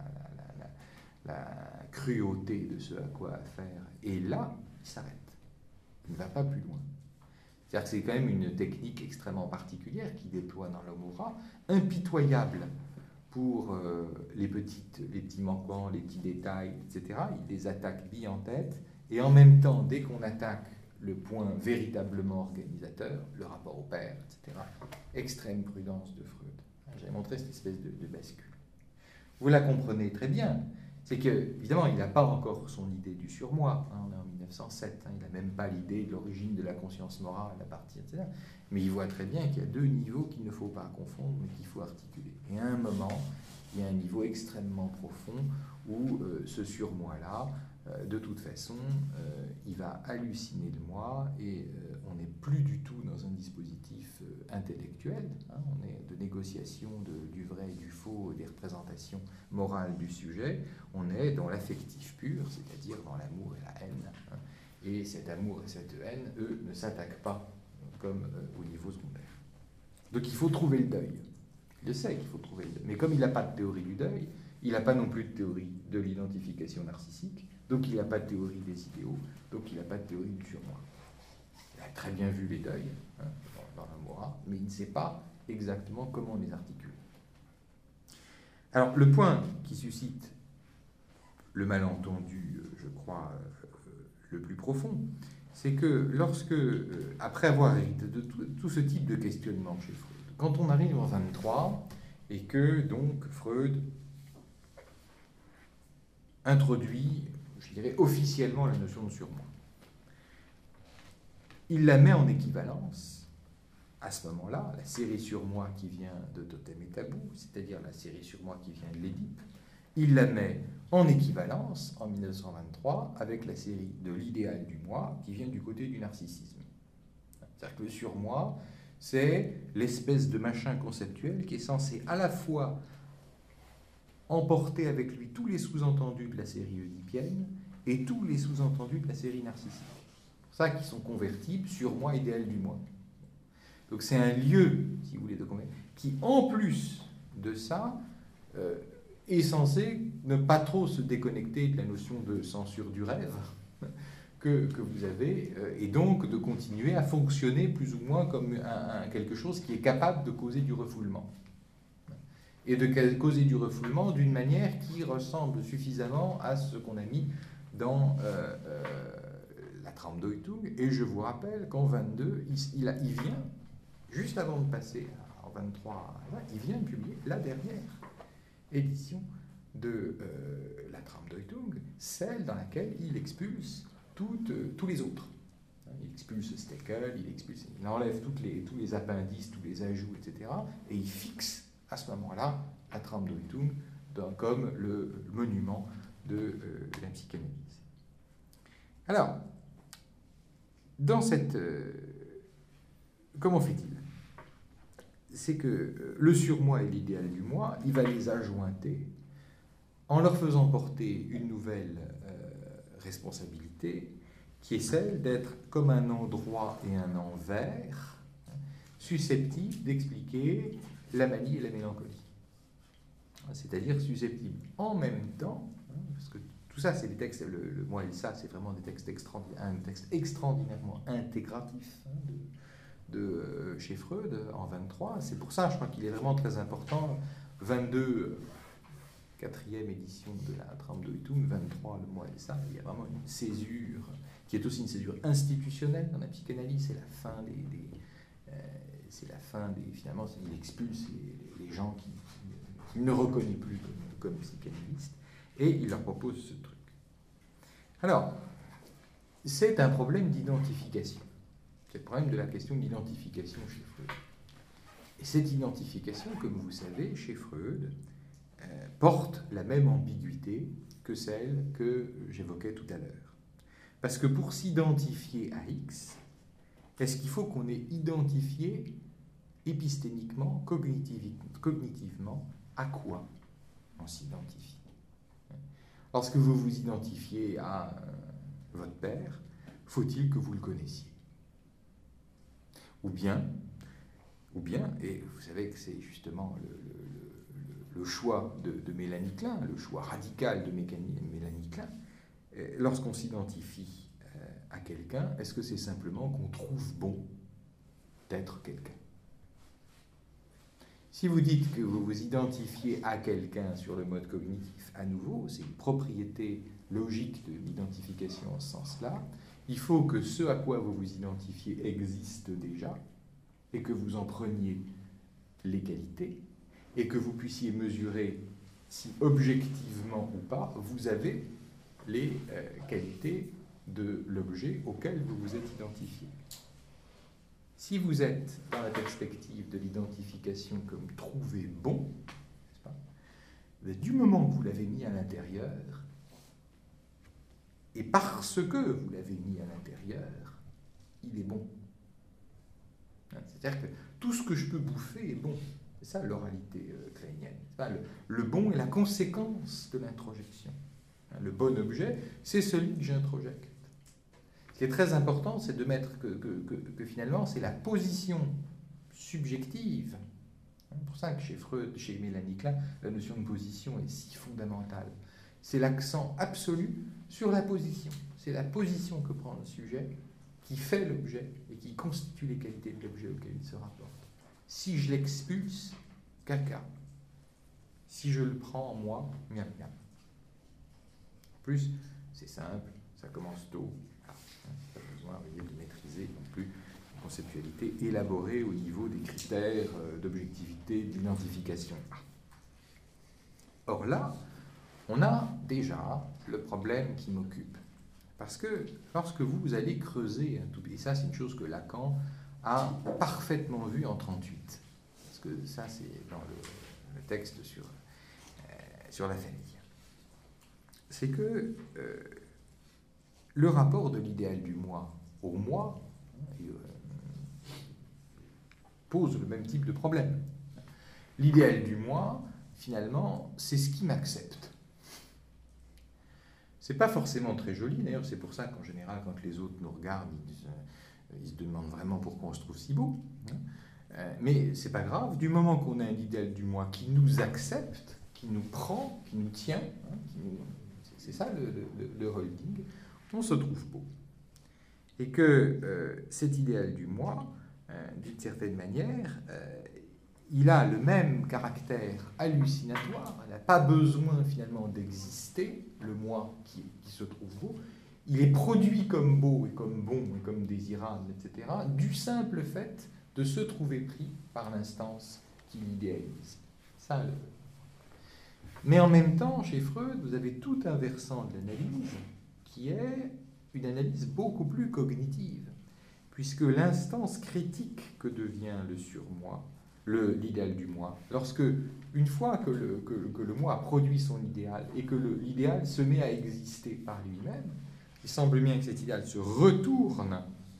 la cruauté de ce à quoi affaire. Et là, il s'arrête. Il ne va pas plus loin. C'est-à-dire que c'est quand même une technique extrêmement particulière qui déploie dans l'homme au rat, impitoyable pour les petits manquements, les petits détails, etc. Il les attaque bille en tête, et en même temps, dès qu'on attaque le point véritablement organisateur, le rapport au père, etc., extrême prudence de Freud. J'avais montré cette espèce de bascule. Vous la comprenez très bien. C'est que, évidemment, il n'a pas encore son idée du surmoi. On est en 1907, il n'a même pas l'idée de l'origine de la conscience morale à partir, etc. Mais il voit très bien qu'il y a deux niveaux qu'il ne faut pas confondre, mais qu'il faut articuler. Et à un moment, il y a un niveau extrêmement profond où ce surmoi-là, de toute façon, il va halluciner de moi, et on n'est plus du tout dans un dispositif intellectuel. On est de négociation du vrai et du faux, des représentations morales du sujet. On est dans l'affectif pur, c'est-à-dire dans l'amour et la haine. Et cet amour et cette haine, eux, ne s'attaquent pas comme au niveau secondaire. Donc il faut trouver le deuil. Il sait qu'il faut trouver le deuil. Mais comme il n'a pas de théorie du deuil, il n'a pas non plus de théorie de l'identification narcissique, donc il n'a pas de théorie des idéaux, donc il n'a pas de théorie du surmoi. Il a très bien vu les deuils dans l'homme au rat, mais il ne sait pas exactement comment les articuler. Alors le point qui suscite le malentendu, je crois, le plus profond, c'est que lorsque, après avoir hérité de tout ce type de questionnement chez Freud, quand on arrive en 23 et que donc Freud introduit, je dirais officiellement, la notion de surmoi, il la met en équivalence, à ce moment-là, la série surmoi qui vient de Totem et Tabou, c'est-à-dire la série surmoi qui vient de l'Édipe, il la met en équivalence, en 1923, avec la série de l'idéal du moi qui vient du côté du narcissisme. C'est-à-dire que le surmoi, c'est l'espèce de machin conceptuel qui est censé à la fois emporter avec lui tous les sous-entendus de la série oedipienne et tous les sous-entendus de la série narcissique. C'est pour ça qu'ils sont convertibles, surmoi, idéal du moi. Donc c'est un lieu, si vous voulez, de conversion, qui en plus de ça est censé ne pas trop se déconnecter de la notion de censure du rêve que vous avez, et donc de continuer à fonctionner plus ou moins comme quelque chose qui est capable de causer du refoulement. Et de causer du refoulement d'une manière qui ressemble suffisamment à ce qu'on a mis dans la Traumdeutung. Et je vous rappelle qu'en 22, il vient, juste avant de passer en 23, il vient de publier la dernière édition de la Traumdeutung, celle dans laquelle il expulse tous les autres. Il expulse Stekel, il enlève tous les appendices, tous les ajouts, etc. Et il fixe à ce moment-là la Traumdeutung comme le monument de la psychanalyse. Alors, dans cette... comment fait-il? C'est que le surmoi et l'idéal du moi, il va les adjointer en leur faisant porter une nouvelle responsabilité qui est celle d'être comme un endroit et un envers susceptibles d'expliquer la manie et la mélancolie. C'est-à-dire susceptibles en même temps, parce que tout ça, c'est des textes, le moi et le ça, c'est vraiment des textes un texte extraordinairement intégratif chez Freud en 23. C'est pour ça, je crois qu'il est vraiment très important. 22, quatrième édition de la Traumdeutung, 23, le moi et le ça, il y a vraiment une césure qui est aussi une césure institutionnelle dans la psychanalyse. C'est la fin finalement, il expulse les gens qu'il ne reconnaît plus comme psychanalystes, et il leur propose ce truc. Alors, c'est un problème d'identification. C'est le problème de la question d'identification chez Freud. Et cette identification, comme vous savez, chez Freud, porte la même ambiguïté que celle que j'évoquais tout à l'heure. Parce que pour s'identifier à X, est-ce qu'il faut qu'on ait identifié épistémiquement, cognitivement, à quoi on s'identifie? Lorsque vous vous identifiez à votre père, faut-il que vous le connaissiez? Ou bien, et vous savez que c'est justement le choix de Mélanie Klein, le choix radical de Mélanie Klein, lorsqu'on s'identifie à quelqu'un, est-ce que c'est simplement qu'on trouve bon d'être quelqu'un? Si vous dites que vous vous identifiez à quelqu'un sur le mode cognitif, à nouveau, c'est une propriété logique de l'identification en ce sens-là, il faut que ce à quoi vous vous identifiez existe déjà, et que vous en preniez les qualités, et que vous puissiez mesurer si objectivement ou pas, vous avez les qualités de l'objet auquel vous vous êtes identifié. Si vous êtes dans la perspective de l'identification comme trouvé bon, n'est-ce pas, du moment que vous l'avez mis à l'intérieur, et parce que vous l'avez mis à l'intérieur, il est bon. C'est-à-dire que tout ce que je peux bouffer est bon. C'est ça l'oralité crénienne. Le bon est la conséquence de l'introjection. Le bon objet, c'est celui que j'introjecte. Ce qui est très important, c'est de mettre que finalement, c'est la position subjective. C'est pour ça que chez Freud, chez Mélanie Klein, la notion de position est si fondamentale. C'est l'accent absolu sur la position. C'est la position que prend le sujet qui fait l'objet et qui constitue les qualités de l'objet auquel il se rapporte. Si je l'expulse, caca. Si je le prends en moi, miam miam. En plus, c'est simple, ça commence tôt. Pas besoin besoin, vous voyez, de maîtriser non plus une conceptualité élaborée au niveau des critères d'objectivité, d'identification. Or là, on a déjà le problème qui m'occupe. Parce que lorsque vous allez creuser un tout petit, et ça c'est une chose que Lacan a parfaitement vue en 1938, parce que ça c'est dans le texte sur la famille, c'est que le rapport de l'idéal du moi au moi pose le même type de problème. L'idéal du moi, finalement, c'est ce qui m'accepte. C'est pas forcément très joli, d'ailleurs, c'est pour ça qu'en général, quand les autres nous regardent, ils se demandent vraiment pourquoi on se trouve si beau. Mais c'est pas grave, du moment qu'on a un idéal du moi qui nous accepte, qui nous prend, qui nous tient, c'est ça le holding, on se trouve beau. Et que cet idéal du moi, d'une certaine manière, il a le même caractère hallucinatoire, il n'a pas besoin finalement d'exister, le moi qui se trouve beau, il est produit comme beau et comme bon et comme désirable, etc., du simple fait de se trouver pris par l'instance qui l'idéalise. Mais en même temps, chez Freud, vous avez tout un versant de l'analyse qui est une analyse beaucoup plus cognitive, puisque l'instance critique que devient le surmoi, l'idéal du moi, lorsque, une fois que le moi a produit son idéal et que l'idéal se met à exister par lui-même, il semble bien que cet idéal se retourne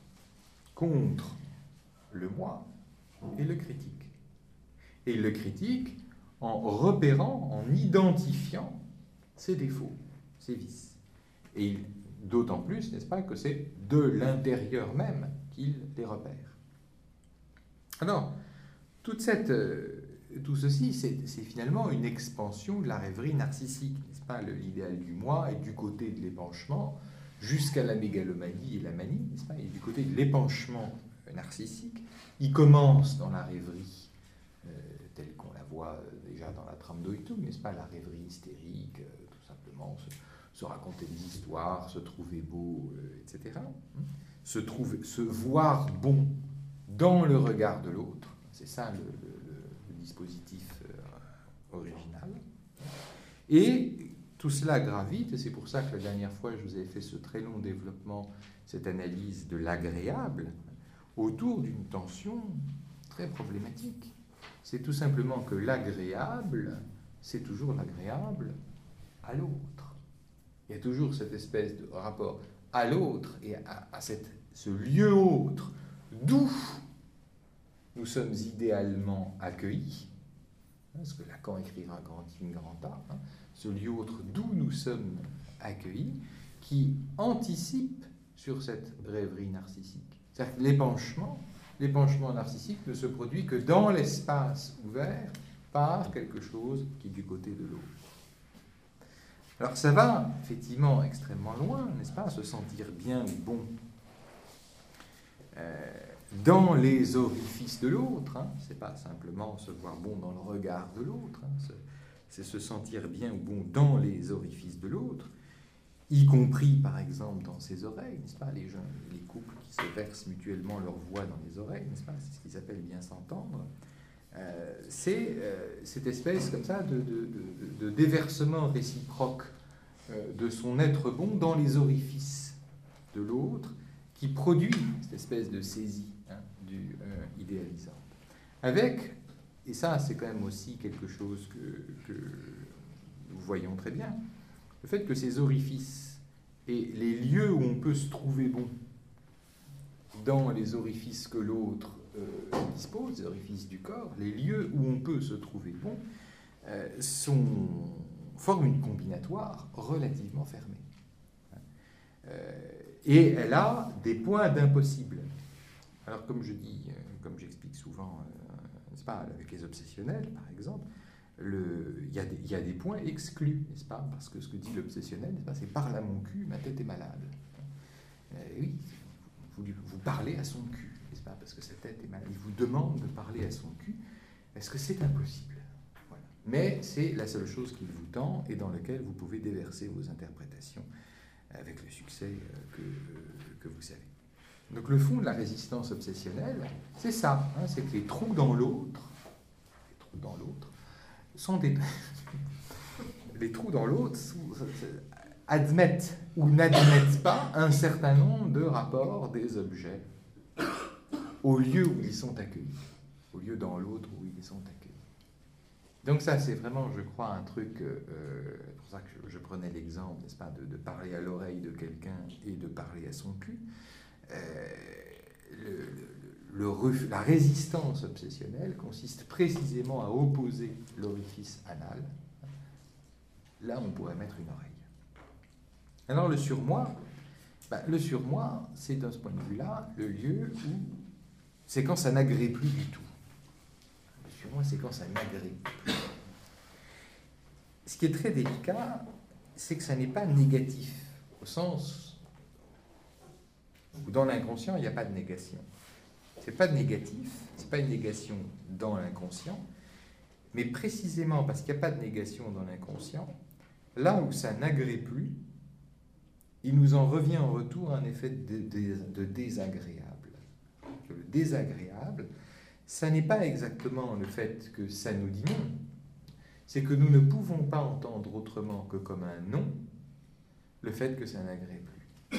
contre le moi et le critique. Et il le critique en repérant, en identifiant ses défauts, ses vices. Et d'autant plus, n'est-ce pas, que c'est de l'intérieur même qu'il les repère. Alors, tout ceci, c'est finalement une expansion de la rêverie narcissique, n'est-ce pas? L'idéal du moi est du côté de l'épanchement jusqu'à la mégalomanie et la manie, n'est-ce pas? Et du côté de l'épanchement narcissique, il commence dans la rêverie telle qu'on la voit déjà dans la trame d'Oitum, n'est-ce pas? La rêverie hystérique, tout simplement, se raconter des histoires, se trouver beau, etc. Se voir bon dans le regard de l'autre. C'est ça le dispositif original. Et tout cela gravite, et c'est pour ça que la dernière fois, je vous avais fait ce très long développement, cette analyse de l'agréable, autour d'une tension très problématique. C'est tout simplement que l'agréable, c'est toujours l'agréable à l'autre. Il y a toujours cette espèce de rapport à l'autre et à ce lieu autre d'où nous sommes idéalement accueillis, parce que Lacan écrira Grand In, Grand A, ce lieu autre d'où nous sommes accueillis, qui anticipe sur cette rêverie narcissique. C'est-à-dire que l'épanchement narcissique ne se produit que dans l'espace ouvert par quelque chose qui est du côté de l'autre. Alors ça va effectivement extrêmement loin, n'est-ce pas, se sentir bien ou bon dans les orifices de l'autre, c'est pas simplement se voir bon dans le regard de l'autre, c'est se sentir bien ou bon dans les orifices de l'autre, y compris par exemple dans ses oreilles, n'est-ce pas, les couples qui se versent mutuellement leur voix dans les oreilles, n'est-ce pas, c'est ce qu'ils appellent bien s'entendre. C'est cette espèce comme ça de déversement réciproque de son être bon dans les orifices de l'autre qui produit cette espèce de saisie du idéalisant. Avec, et ça c'est quand même aussi quelque chose que nous voyons très bien, le fait que ces orifices et les lieux où on peut se trouver bon dans les orifices que l'autre dispose, les orifices du corps, les lieux où on peut se trouver bon, forment une combinatoire relativement fermée. Et elle a des points d'impossible. Alors comme je dis, comme j'explique souvent, n'est-ce pas, avec les obsessionnels par exemple, il y a des points exclus, n'est-ce pas, parce que ce que dit l'obsessionnel, n'est-ce pas, c'est parle à mon cul, ma tête est malade. Oui, vous parlez à son cul, n'est-ce pas, parce que sa tête est malade. Il vous demande de parler à son cul. Est-ce que c'est impossible? Voilà. Mais c'est la seule chose qu'il vous tend et dans laquelle vous pouvez déverser vos interprétations avec le succès que vous savez. Donc le fond de la résistance obsessionnelle, c'est ça, hein, c'est que les trous dans l'autre sont des... les trous dans l'autre admettent ou n'admettent pas un certain nombre de rapports des objets au lieu où ils sont accueillis, au lieu dans l'autre où ils sont accueillis. Donc ça, c'est vraiment, je crois, un truc, c'est pour ça que je prenais l'exemple, n'est-ce pas, de parler à l'oreille de quelqu'un et de parler à son cul. La résistance obsessionnelle consiste précisément à opposer l'orifice anal. Là, on pourrait mettre une oreille. Alors le surmoi, c'est dans ce point de vue-là le lieu où c'est quand ça n'agrée plus du tout. Le surmoi, c'est quand ça n'agrée plus. Ce qui est très délicat, c'est que ça n'est pas négatif, au sens où dans l'inconscient, il n'y a pas de négation. C'est pas de négatif, c'est pas une négation dans l'inconscient, mais précisément parce qu'il n'y a pas de négation dans l'inconscient, là où ça n'agrée plus, il nous en revient en retour un effet de désagréable. Le désagréable, ça n'est pas exactement le fait que ça nous dit non, c'est que nous ne pouvons pas entendre autrement que comme un non le fait que ça n'agrée plus.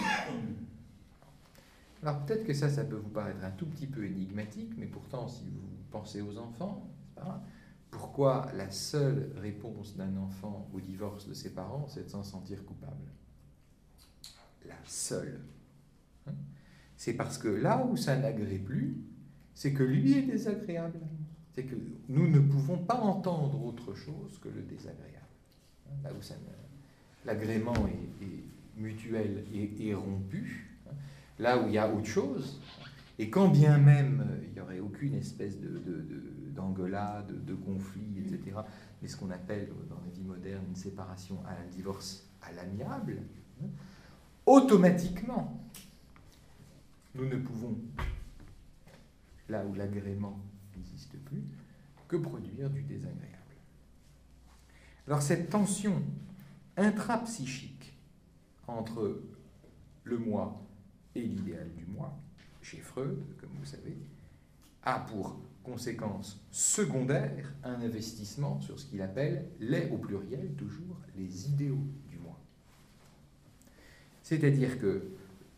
Alors peut-être que ça peut vous paraître un tout petit peu énigmatique, mais pourtant, si vous pensez aux enfants, pourquoi la seule réponse d'un enfant au divorce de ses parents, c'est de s'en sentir coupable? La seule. C'est parce que là où ça n'agrée plus, c'est que lui est désagréable. C'est que nous ne pouvons pas entendre autre chose que le désagréable. Là où l'agrément est mutuel et rompu, là où il y a autre chose, et quand bien même il n'y aurait aucune espèce d'engueulade, de conflit, etc., mais ce qu'on appelle dans la vie moderne une séparation, un divorce à l'amiable, automatiquement, nous ne pouvons, là où l'agrément n'existe plus, que produire du désagréable. Alors cette tension intrapsychique entre le moi et l'idéal du moi, chez Freud, comme vous savez, a pour conséquence secondaire un investissement sur ce qu'il appelle au pluriel toujours, les idéaux du moi. C'est-à-dire que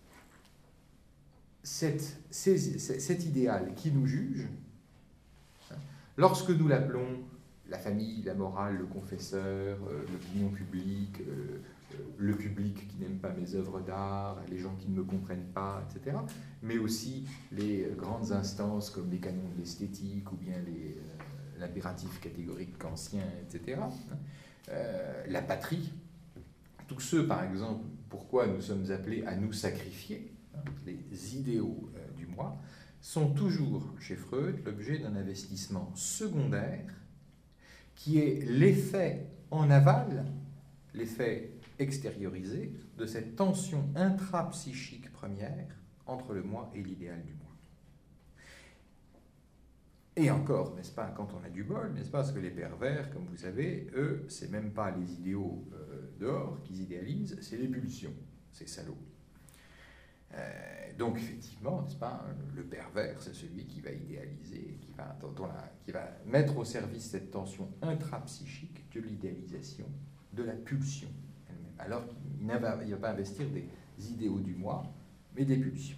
cet idéal qui nous juge, lorsque nous l'appelons la famille, la morale, le confesseur, l'opinion publique, le public qui n'aime pas mes œuvres d'art, les gens qui ne me comprennent pas, etc., mais aussi les grandes instances comme les canons de l'esthétique ou bien l'impératif catégorique kantien, etc., la patrie, tous ceux, par exemple, pourquoi nous sommes appelés à nous sacrifier, les idéaux du moi, sont toujours, chez Freud, l'objet d'un investissement secondaire qui est l'effet en aval, l'effet extériorisé de cette tension intrapsychique première entre le moi et l'idéal du moi. Et encore, n'est-ce pas, quand on a du bol, n'est-ce pas, parce que les pervers, comme vous savez, eux, c'est même pas les idéaux dehors qu'ils idéalisent, c'est les pulsions, ces salauds. Donc effectivement, n'est-ce pas, le pervers, c'est celui qui va idéaliser, qui va mettre au service cette tension intrapsychique de l'idéalisation, de la pulsion elle-même, alors qu'il ne va pas investir des idéaux du moi, mais des pulsions.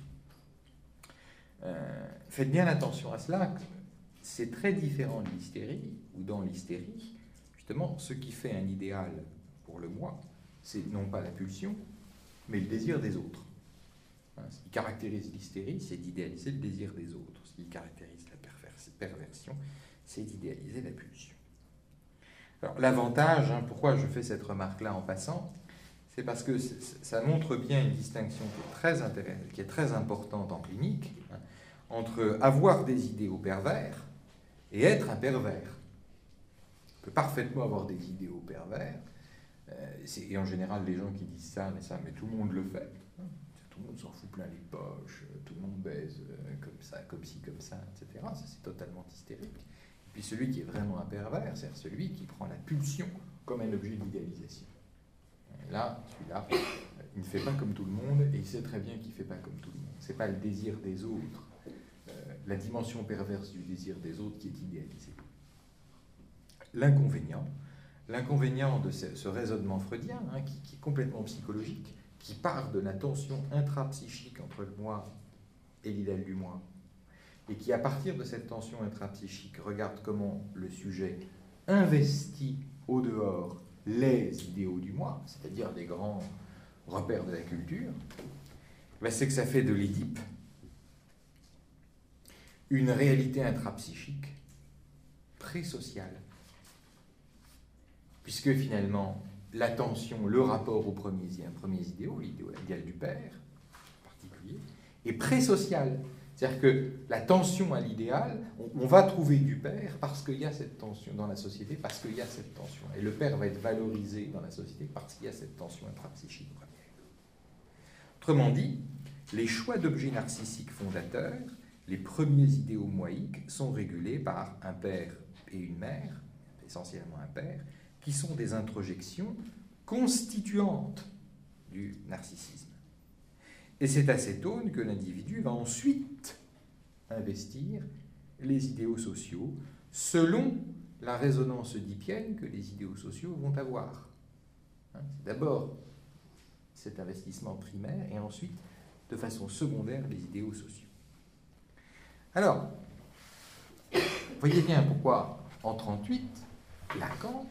Faites bien attention à cela, c'est très différent de l'hystérie, ou dans l'hystérie, justement, ce qui fait un idéal pour le moi, c'est non pas la pulsion, mais le désir des autres. Ce qui caractérise l'hystérie, c'est d'idéaliser le désir des autres. Ce qui caractérise la perversion, c'est d'idéaliser la pulsion. Alors, l'avantage, pourquoi je fais cette remarque-là en passant, c'est parce que ça montre bien une distinction qui est très importante en clinique, entre avoir des idéaux pervers et être un pervers. On peut parfaitement avoir des idéaux pervers, et en général, les gens qui disent ça, mais tout le monde le fait. Tout le monde s'en fout plein les poches, tout le monde baise comme ça, comme ci, comme ça, etc. Ça, c'est totalement hystérique. Et puis celui qui est vraiment un pervers, c'est celui qui prend la pulsion comme un objet d'idéalisation. Là, celui-là, il ne fait pas comme tout le monde, et il sait très bien qu'il ne fait pas comme tout le monde. Ce n'est pas le désir des autres, la dimension perverse du désir des autres qui est idéalisée. L'inconvénient de ce raisonnement freudien, hein, qui est complètement psychologique, qui part de la tension intrapsychique entre le moi et l'idéal du moi, et qui, à partir de cette tension intrapsychique, regarde comment le sujet investit au dehors les idéaux du moi, c'est-à-dire les grands repères de la culture, ben c'est que ça fait de l'Édipe une réalité intrapsychique pré-sociale. Puisque finalement, l'attention, le rapport aux premiers idéaux, l'idéal du père en particulier, est pré-social. C'est-à-dire que la tension à l'idéal, on va trouver du père parce qu'il y a cette tension dans la société, parce qu'il y a cette tension. Et le père va être valorisé dans la société parce qu'il y a cette tension intrapsychique première. Autrement dit, les choix d'objets narcissiques fondateurs, les premiers idéaux moïques, sont régulés par un père et une mère, essentiellement un père, qui sont des introjections constituantes du narcissisme. Et c'est à cette aune que l'individu va ensuite investir les idéaux sociaux selon la résonance oedipienne que les idéaux sociaux vont avoir. C'est d'abord cet investissement primaire et ensuite, de façon secondaire, les idéaux sociaux. Alors, voyez bien pourquoi, en 1938, Lacan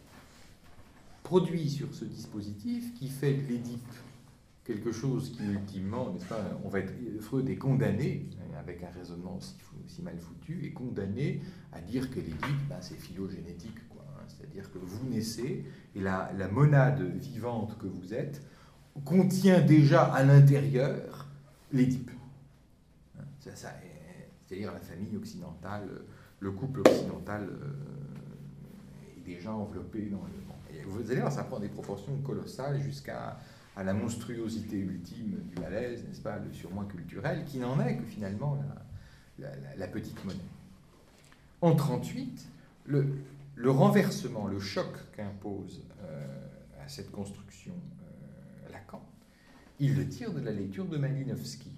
produit sur ce dispositif qui fait de l'Édipe quelque chose qui, ultimement, n'est-ce pas, Freud est condamné, avec un raisonnement si mal foutu, est condamné à dire que l'Édipe, ben, c'est phylogénétique, quoi. C'est-à-dire que vous naissez, et la monade vivante que vous êtes contient déjà à l'intérieur l'Édipe. C'est-à-dire la famille occidentale, le couple occidental est déjà enveloppé dans le... Et vous allez voir, ça prend des proportions colossales jusqu'à la monstruosité ultime du malaise, n'est-ce pas, le surmoi culturel, qui n'en est que finalement la petite monnaie. En 1938, le renversement, le choc qu'impose à cette construction Lacan, il le tire de la lecture de Malinowski.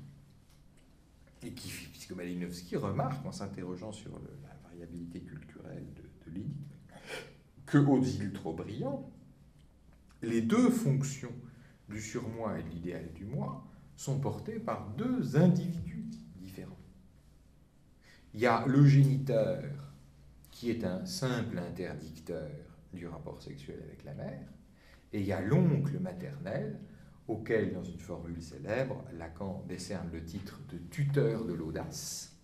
Et puisque Malinowski remarque, en s'interrogeant sur la variabilité culturelle de l'Édipe, que aux îles trop brillantes, les deux fonctions du surmoi et de l'idéal du moi sont portées par deux individus différents. Il y a le géniteur qui est un simple interdicteur du rapport sexuel avec la mère, et il y a l'oncle maternel auquel, dans une formule célèbre, Lacan décerne le titre de tuteur de l'audace,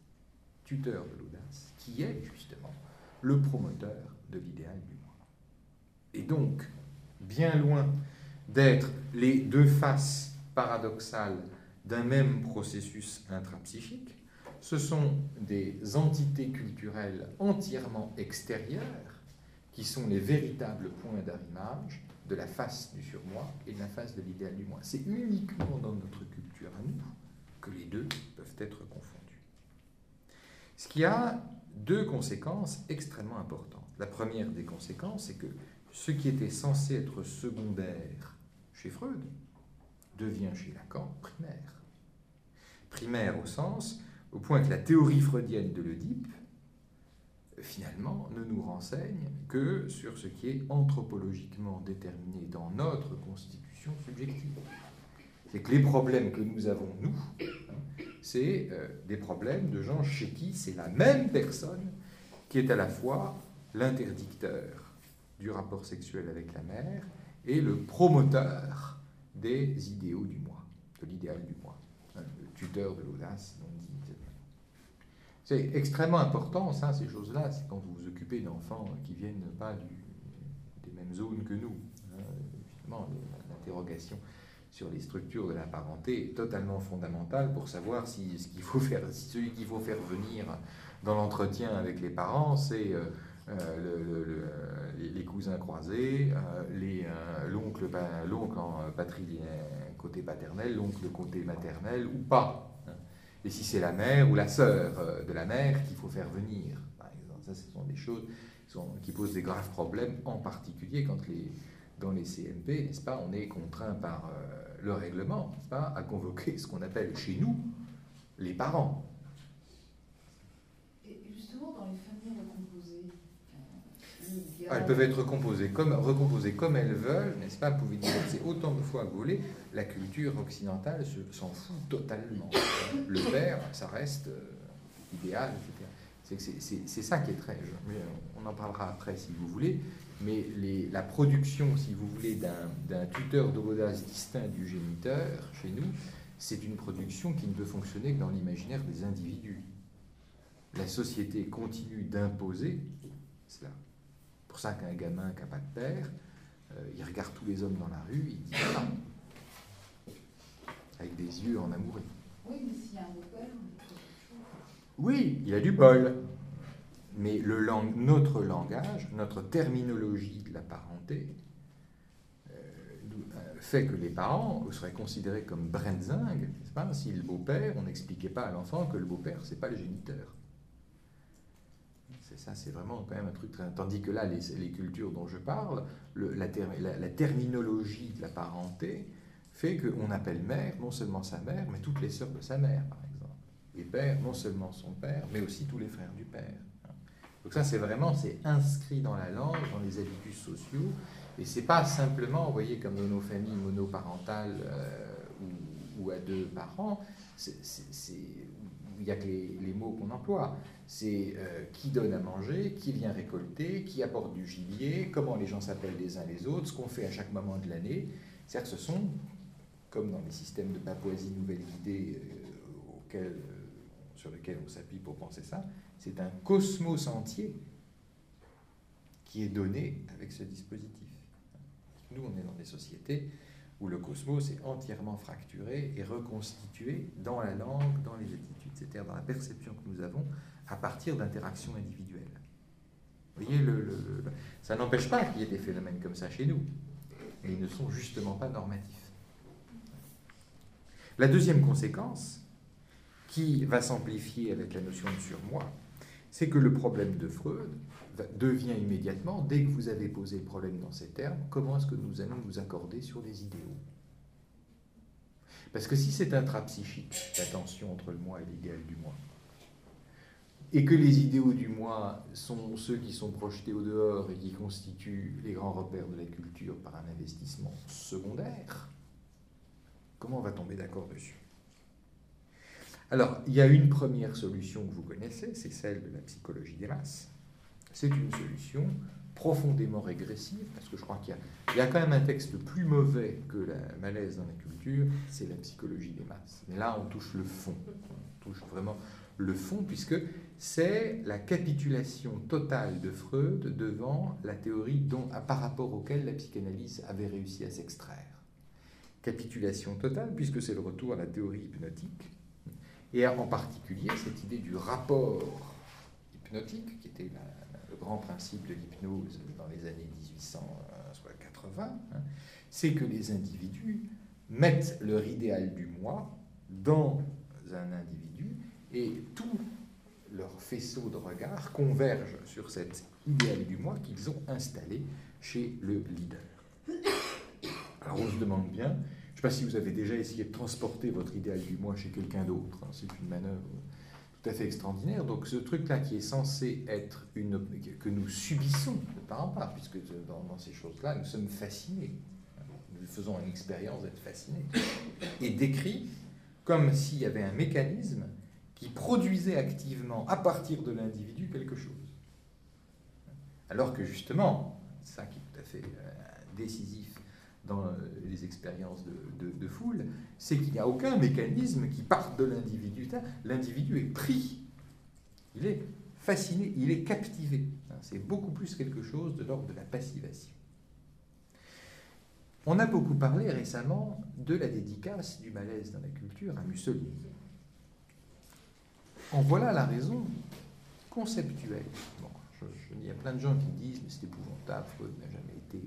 qui est justement le promoteur de l'idéal du moi. Et donc, bien loin d'être les deux faces paradoxales d'un même processus intrapsychique, ce sont des entités culturelles entièrement extérieures qui sont les véritables points d'arrimage de la face du surmoi et de la face de l'idéal du moi. C'est uniquement dans notre culture à nous que les deux peuvent être confondus. Ce qui a deux conséquences extrêmement importantes. La première des conséquences, c'est que ce qui était censé être secondaire chez Freud devient chez Lacan primaire. Primaire au point que la théorie freudienne de l'Oedipe, finalement, ne nous renseigne que sur ce qui est anthropologiquement déterminé dans notre constitution subjective. C'est que les problèmes que nous avons, nous, c'est des problèmes de gens chez qui c'est la même personne qui est à la fois l'interdicteur du rapport sexuel avec la mère et le promoteur des idéaux du moi, de l'idéal du moi, le tuteur de l'audace, dont dit. C'est extrêmement important, ça, ces choses-là, c'est quand vous vous occupez d'enfants qui ne viennent pas des mêmes zones que nous. Justement, l'interrogation sur les structures de la parenté est totalement fondamentale pour savoir si celui qu'il faut faire venir dans l'entretien avec les parents, c'est les cousins croisés, l'oncle côté paternel, l'oncle côté maternel ou pas. Et si c'est la mère ou la sœur de la mère qu'il faut faire venir, par exemple. Ça, ce sont des choses qui posent des graves problèmes, en particulier quand dans les CMP, n'est-ce pas, on est contraint par le règlement, n'est-ce pas, a convoqué ce qu'on appelle chez nous les parents. Et justement, dans les familles recomposées, Elles peuvent être recomposées comme elles veulent, n'est-ce pas? Vous pouvez divorcer autant de fois que vous voulez. La culture occidentale s'en fout totalement. Le père, ça reste idéal, etc. C'est ça qui est très... On en parlera après si vous voulez, mais la production, si vous voulez, d'un tuteur d'audace distinct du géniteur, chez nous, c'est une production qui ne peut fonctionner que dans l'imaginaire des individus. La société continue d'imposer cela. C'est pour ça qu'un gamin qui n'a pas de père, il regarde tous les hommes dans la rue, il dit ça, avec des yeux en amoureux. Oui, mais s'il y a un beau-père, oui, il a du bol. Mais notre langage, notre terminologie de la parenté, fait que les parents seraient considérés comme brenzingues, n'est-ce pas, si le beau-père, on n'expliquait pas à l'enfant que le beau-père, c'est pas le géniteur. Ça, c'est vraiment quand même un truc très... Tandis que là, les cultures dont je parle, la terminologie de la parenté fait qu'on appelle mère non seulement sa mère, mais toutes les sœurs de sa mère, par exemple. Et père, non seulement son père, mais aussi tous les frères du père. Donc ça, c'est inscrit dans la langue, dans les habitus sociaux, et c'est pas simplement, vous voyez, comme dans nos familles monoparentales ou à deux parents, il n'y a que les mots qu'on emploie. C'est qui donne à manger, qui vient récolter, qui apporte du gibier, comment les gens s'appellent les uns les autres, ce qu'on fait à chaque moment de l'année. C'est-à-dire que ce sont, comme dans les systèmes de Papouasie-Nouvelle-Guinée sur lesquels on s'appuie pour penser ça, c'est un cosmos entier qui est donné avec ce dispositif. Nous, on est dans des sociétés où le cosmos est entièrement fracturé et reconstitué dans la langue, dans les attitudes, c'est-à-dire dans la perception que nous avons à partir d'interactions individuelles. Vous voyez, ça n'empêche pas qu'il y ait des phénomènes comme ça chez nous, mais ils ne sont justement pas normatifs. La deuxième conséquence, qui va s'amplifier avec la notion de surmoi, c'est que le problème de Freud devient immédiatement, dès que vous avez posé le problème dans ces termes, comment est-ce que nous allons nous accorder sur les idéaux? Parce que si c'est intrapsychique, la tension entre le moi et l'idéal du moi, et que les idéaux du moi sont ceux qui sont projetés au dehors et qui constituent les grands repères de la culture par un investissement secondaire, comment on va tomber d'accord dessus? Alors, il y a une première solution que vous connaissez, c'est celle de la psychologie des masses. C'est une solution profondément régressive, parce que je crois qu'il y a quand même un texte plus mauvais que la malaise dans la culture, c'est la psychologie des masses. Mais là, on touche le fond, on touche vraiment le fond, puisque c'est la capitulation totale de Freud devant la théorie par rapport auquel la psychanalyse avait réussi à s'extraire. Capitulation totale, puisque c'est le retour à la théorie hypnotique, et en particulier cette idée du rapport hypnotique, qui était le grand principe de l'hypnose dans les années 1880, c'est que les individus mettent leur idéal du moi dans un individu et tout leur faisceau de regard converge sur cet idéal du moi qu'ils ont installé chez le leader. Alors on se demande bien, je ne sais pas si vous avez déjà essayé de transporter votre idéal du moi chez quelqu'un d'autre, c'est une manœuvre tout à fait extraordinaire. Donc ce truc-là qui est censé être que nous subissons de part en part, puisque dans ces choses-là, nous sommes fascinés. Nous faisons une expérience d'être fascinés. Et décrit comme s'il y avait un mécanisme qui produisait activement, à partir de l'individu, quelque chose. Alors que justement, c'est ça qui est tout à fait décisif dans les expériences de foule, c'est qu'il n'y a aucun mécanisme qui parte de l'individu. L'individu est pris, il est fasciné, il est captivé. C'est beaucoup plus quelque chose de l'ordre de la passivation. On a beaucoup parlé récemment de la dédicace du malaise dans la culture à Mussolini. En voilà la raison conceptuelle. Bon, il y a plein de gens qui disent mais c'est épouvantable, Freud n'a jamais été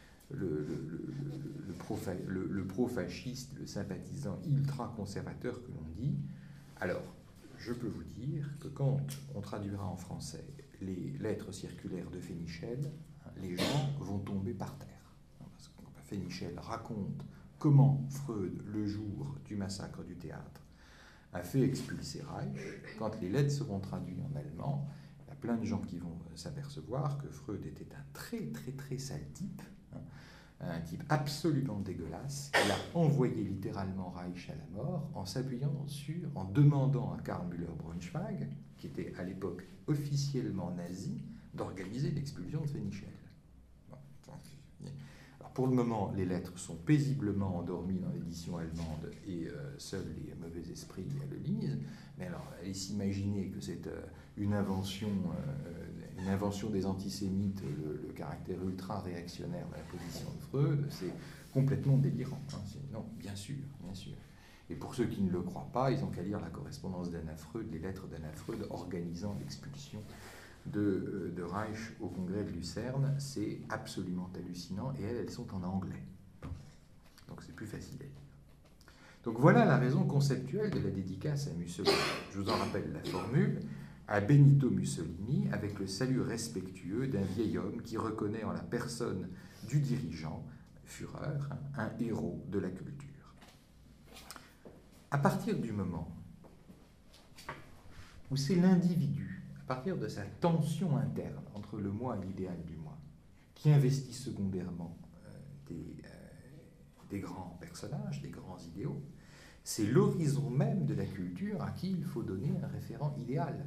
le pro-fasciste, le sympathisant ultra-conservateur que l'on dit. Alors, je peux vous dire que quand on traduira en français les lettres circulaires de Fénichel, les gens vont tomber par terre. Parce que Fénichel raconte comment Freud, le jour du massacre du théâtre, a fait expulser Reich. Quand les lettres seront traduites en allemand, il y a plein de gens qui vont s'apercevoir que Freud était un très très très sale type, hein, un type absolument dégueulasse. Il a envoyé littéralement Reich à la mort en demandant à Karl Müller-Braunschweig, qui était à l'époque officiellement nazi, d'organiser l'expulsion de Fénichel. Pour le moment, les lettres sont paisiblement endormies dans l'édition allemande et seuls les mauvais esprits le lisent. Mais alors, allez s'imaginer que c'est une invention des antisémites, le caractère ultra-réactionnaire de la position de Freud, c'est complètement délirant. Hein. Non, bien sûr, bien sûr. Et pour ceux qui ne le croient pas, ils n'ont qu'à lire la correspondance d'Anna Freud, les lettres d'Anna Freud organisant l'expulsion de Reich au congrès de Lucerne. C'est absolument hallucinant, et elles sont en anglais. Donc c'est plus facile à lire. Donc voilà la raison conceptuelle de la dédicace à Mussolini. Je vous en rappelle la formule: à Benito Mussolini, avec le salut respectueux d'un vieil homme qui reconnaît en la personne du dirigeant, Führer, un héros de la culture. À partir du moment où c'est l'individu, à partir de sa tension interne entre le moi et l'idéal du moi, qui investit secondairement des grands personnages, des grands idéaux, c'est l'horizon même de la culture à qui il faut donner un référent idéal,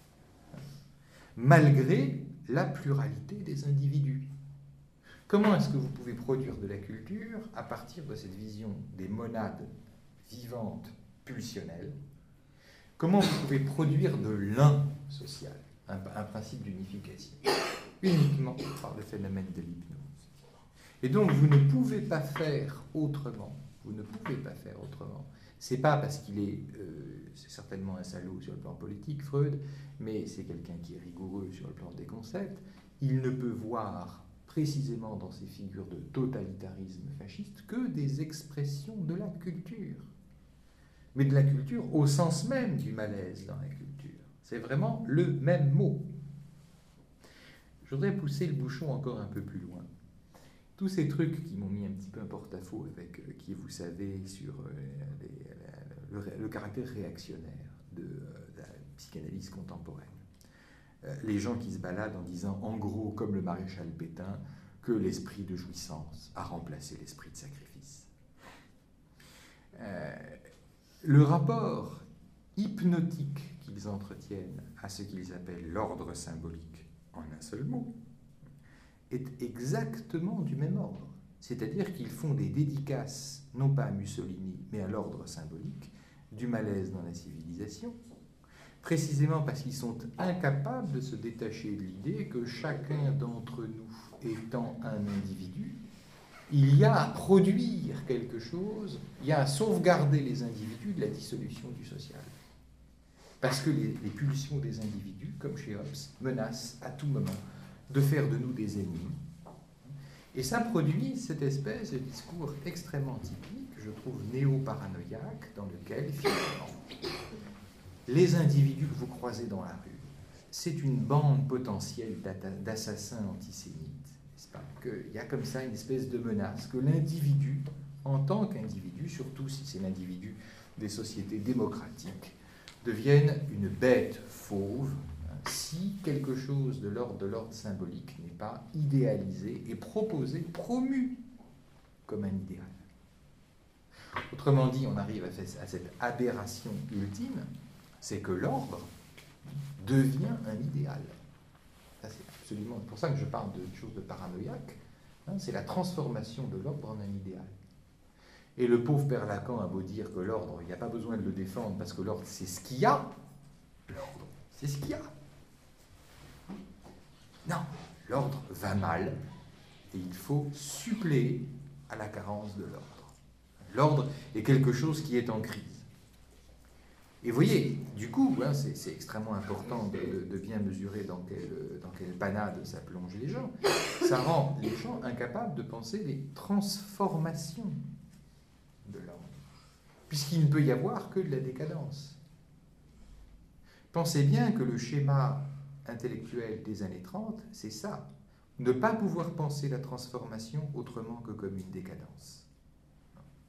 malgré la pluralité des individus. Comment est-ce que vous pouvez produire de la culture à partir de cette vision des monades vivantes, pulsionnelles? Comment vous pouvez produire de l'un social, un principe d'unification, uniquement par le phénomène de l'hypnose? Et donc vous ne pouvez pas faire autrement. Vous ne pouvez pas faire autrement. C'est pas parce qu'il est, c'est certainement un salaud sur le plan politique, Freud, mais c'est quelqu'un qui est rigoureux sur le plan des concepts. Il ne peut voir précisément dans ces figures de totalitarisme fasciste que des expressions de la culture. Mais de la culture au sens même du malaise dans la culture. C'est vraiment le même mot. Je voudrais pousser le bouchon encore un peu plus loin. Tous ces trucs qui m'ont mis un petit peu en porte-à-faux avec qui vous savez sur le caractère réactionnaire de la psychanalyse contemporaine. Les gens qui se baladent en disant, en gros, comme le maréchal Pétain, que l'esprit de jouissance a remplacé l'esprit de sacrifice. Le rapport hypnotique qu'ils entretiennent à ce qu'ils appellent l'ordre symbolique, en un seul mot, est exactement du même ordre. C'est-à-dire qu'ils font des dédicaces, non pas à Mussolini, mais à l'ordre symbolique, du malaise dans la civilisation, précisément parce qu'ils sont incapables de se détacher de l'idée que chacun d'entre nous étant un individu, il y a à produire quelque chose, il y a à sauvegarder les individus de la dissolution du social. Parce que les pulsions des individus, comme chez Hobbes, menacent à tout moment de faire de nous des ennemis. Et ça produit cette espèce de discours extrêmement typique, je trouve néo-paranoïaque, dans lequel, finalement, les individus que vous croisez dans la rue, c'est une bande potentielle d'assassins antisémites. Qu'il y a comme ça une espèce de menace, que l'individu, en tant qu'individu, surtout si c'est l'individu des sociétés démocratiques, devienne une bête fauve, si quelque chose de l'ordre symbolique n'est pas idéalisé et proposé, promu comme un idéal. Autrement dit, on arrive à cette aberration ultime, c'est que l'ordre devient un idéal. Ça, c'est absolument pour ça que je parle de chose de paranoïaque. C'est la transformation de l'ordre en un idéal. Et le pauvre père Lacan a beau dire que l'ordre, il n'y a pas besoin de le défendre parce que l'ordre, c'est ce qu'il y a. L'ordre, c'est ce qu'il y a. Non, l'ordre va mal et il faut suppléer à la carence de l'ordre. L'ordre est quelque chose qui est en crise. Et vous voyez, du coup, c'est extrêmement important de bien mesurer dans quelle panade ça plonge les gens. Ça rend les gens incapables de penser les transformations de l'ordre, puisqu'il ne peut y avoir que de la décadence. Pensez bien que le schéma intellectuel des années 30, c'est ça. Ne pas pouvoir penser la transformation autrement que comme une décadence.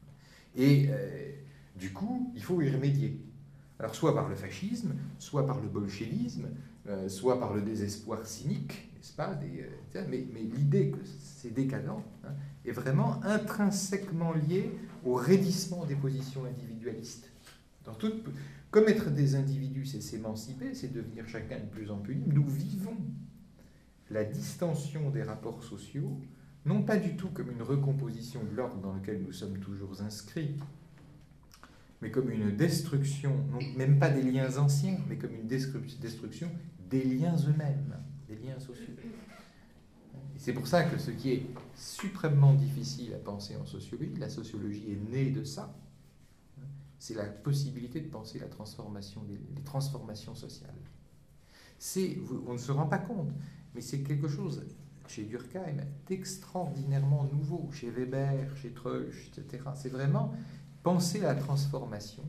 Et du coup, il faut y remédier. Alors soit par le fascisme, soit par le bolchevisme, soit par le désespoir cynique, n'est-ce pas, mais l'idée que c'est décadent est vraiment intrinsèquement liée au raidissement des positions individualistes. Comme être des individus, c'est s'émanciper, c'est devenir chacun de plus en plus libre, nous vivons la distension des rapports sociaux, non pas du tout comme une recomposition de l'ordre dans lequel nous sommes toujours inscrits, mais comme une destruction, non, même pas des liens anciens, mais comme une destruction des liens eux-mêmes, des liens sociaux. Et c'est pour ça que ce qui est suprêmement difficile à penser en sociologie, la sociologie est née de ça, c'est la possibilité de penser la transformation, les transformations sociales. On ne se rend pas compte, mais c'est quelque chose, chez Durkheim, d'extraordinairement nouveau, chez Weber, chez Treusch, etc. C'est vraiment penser la transformation.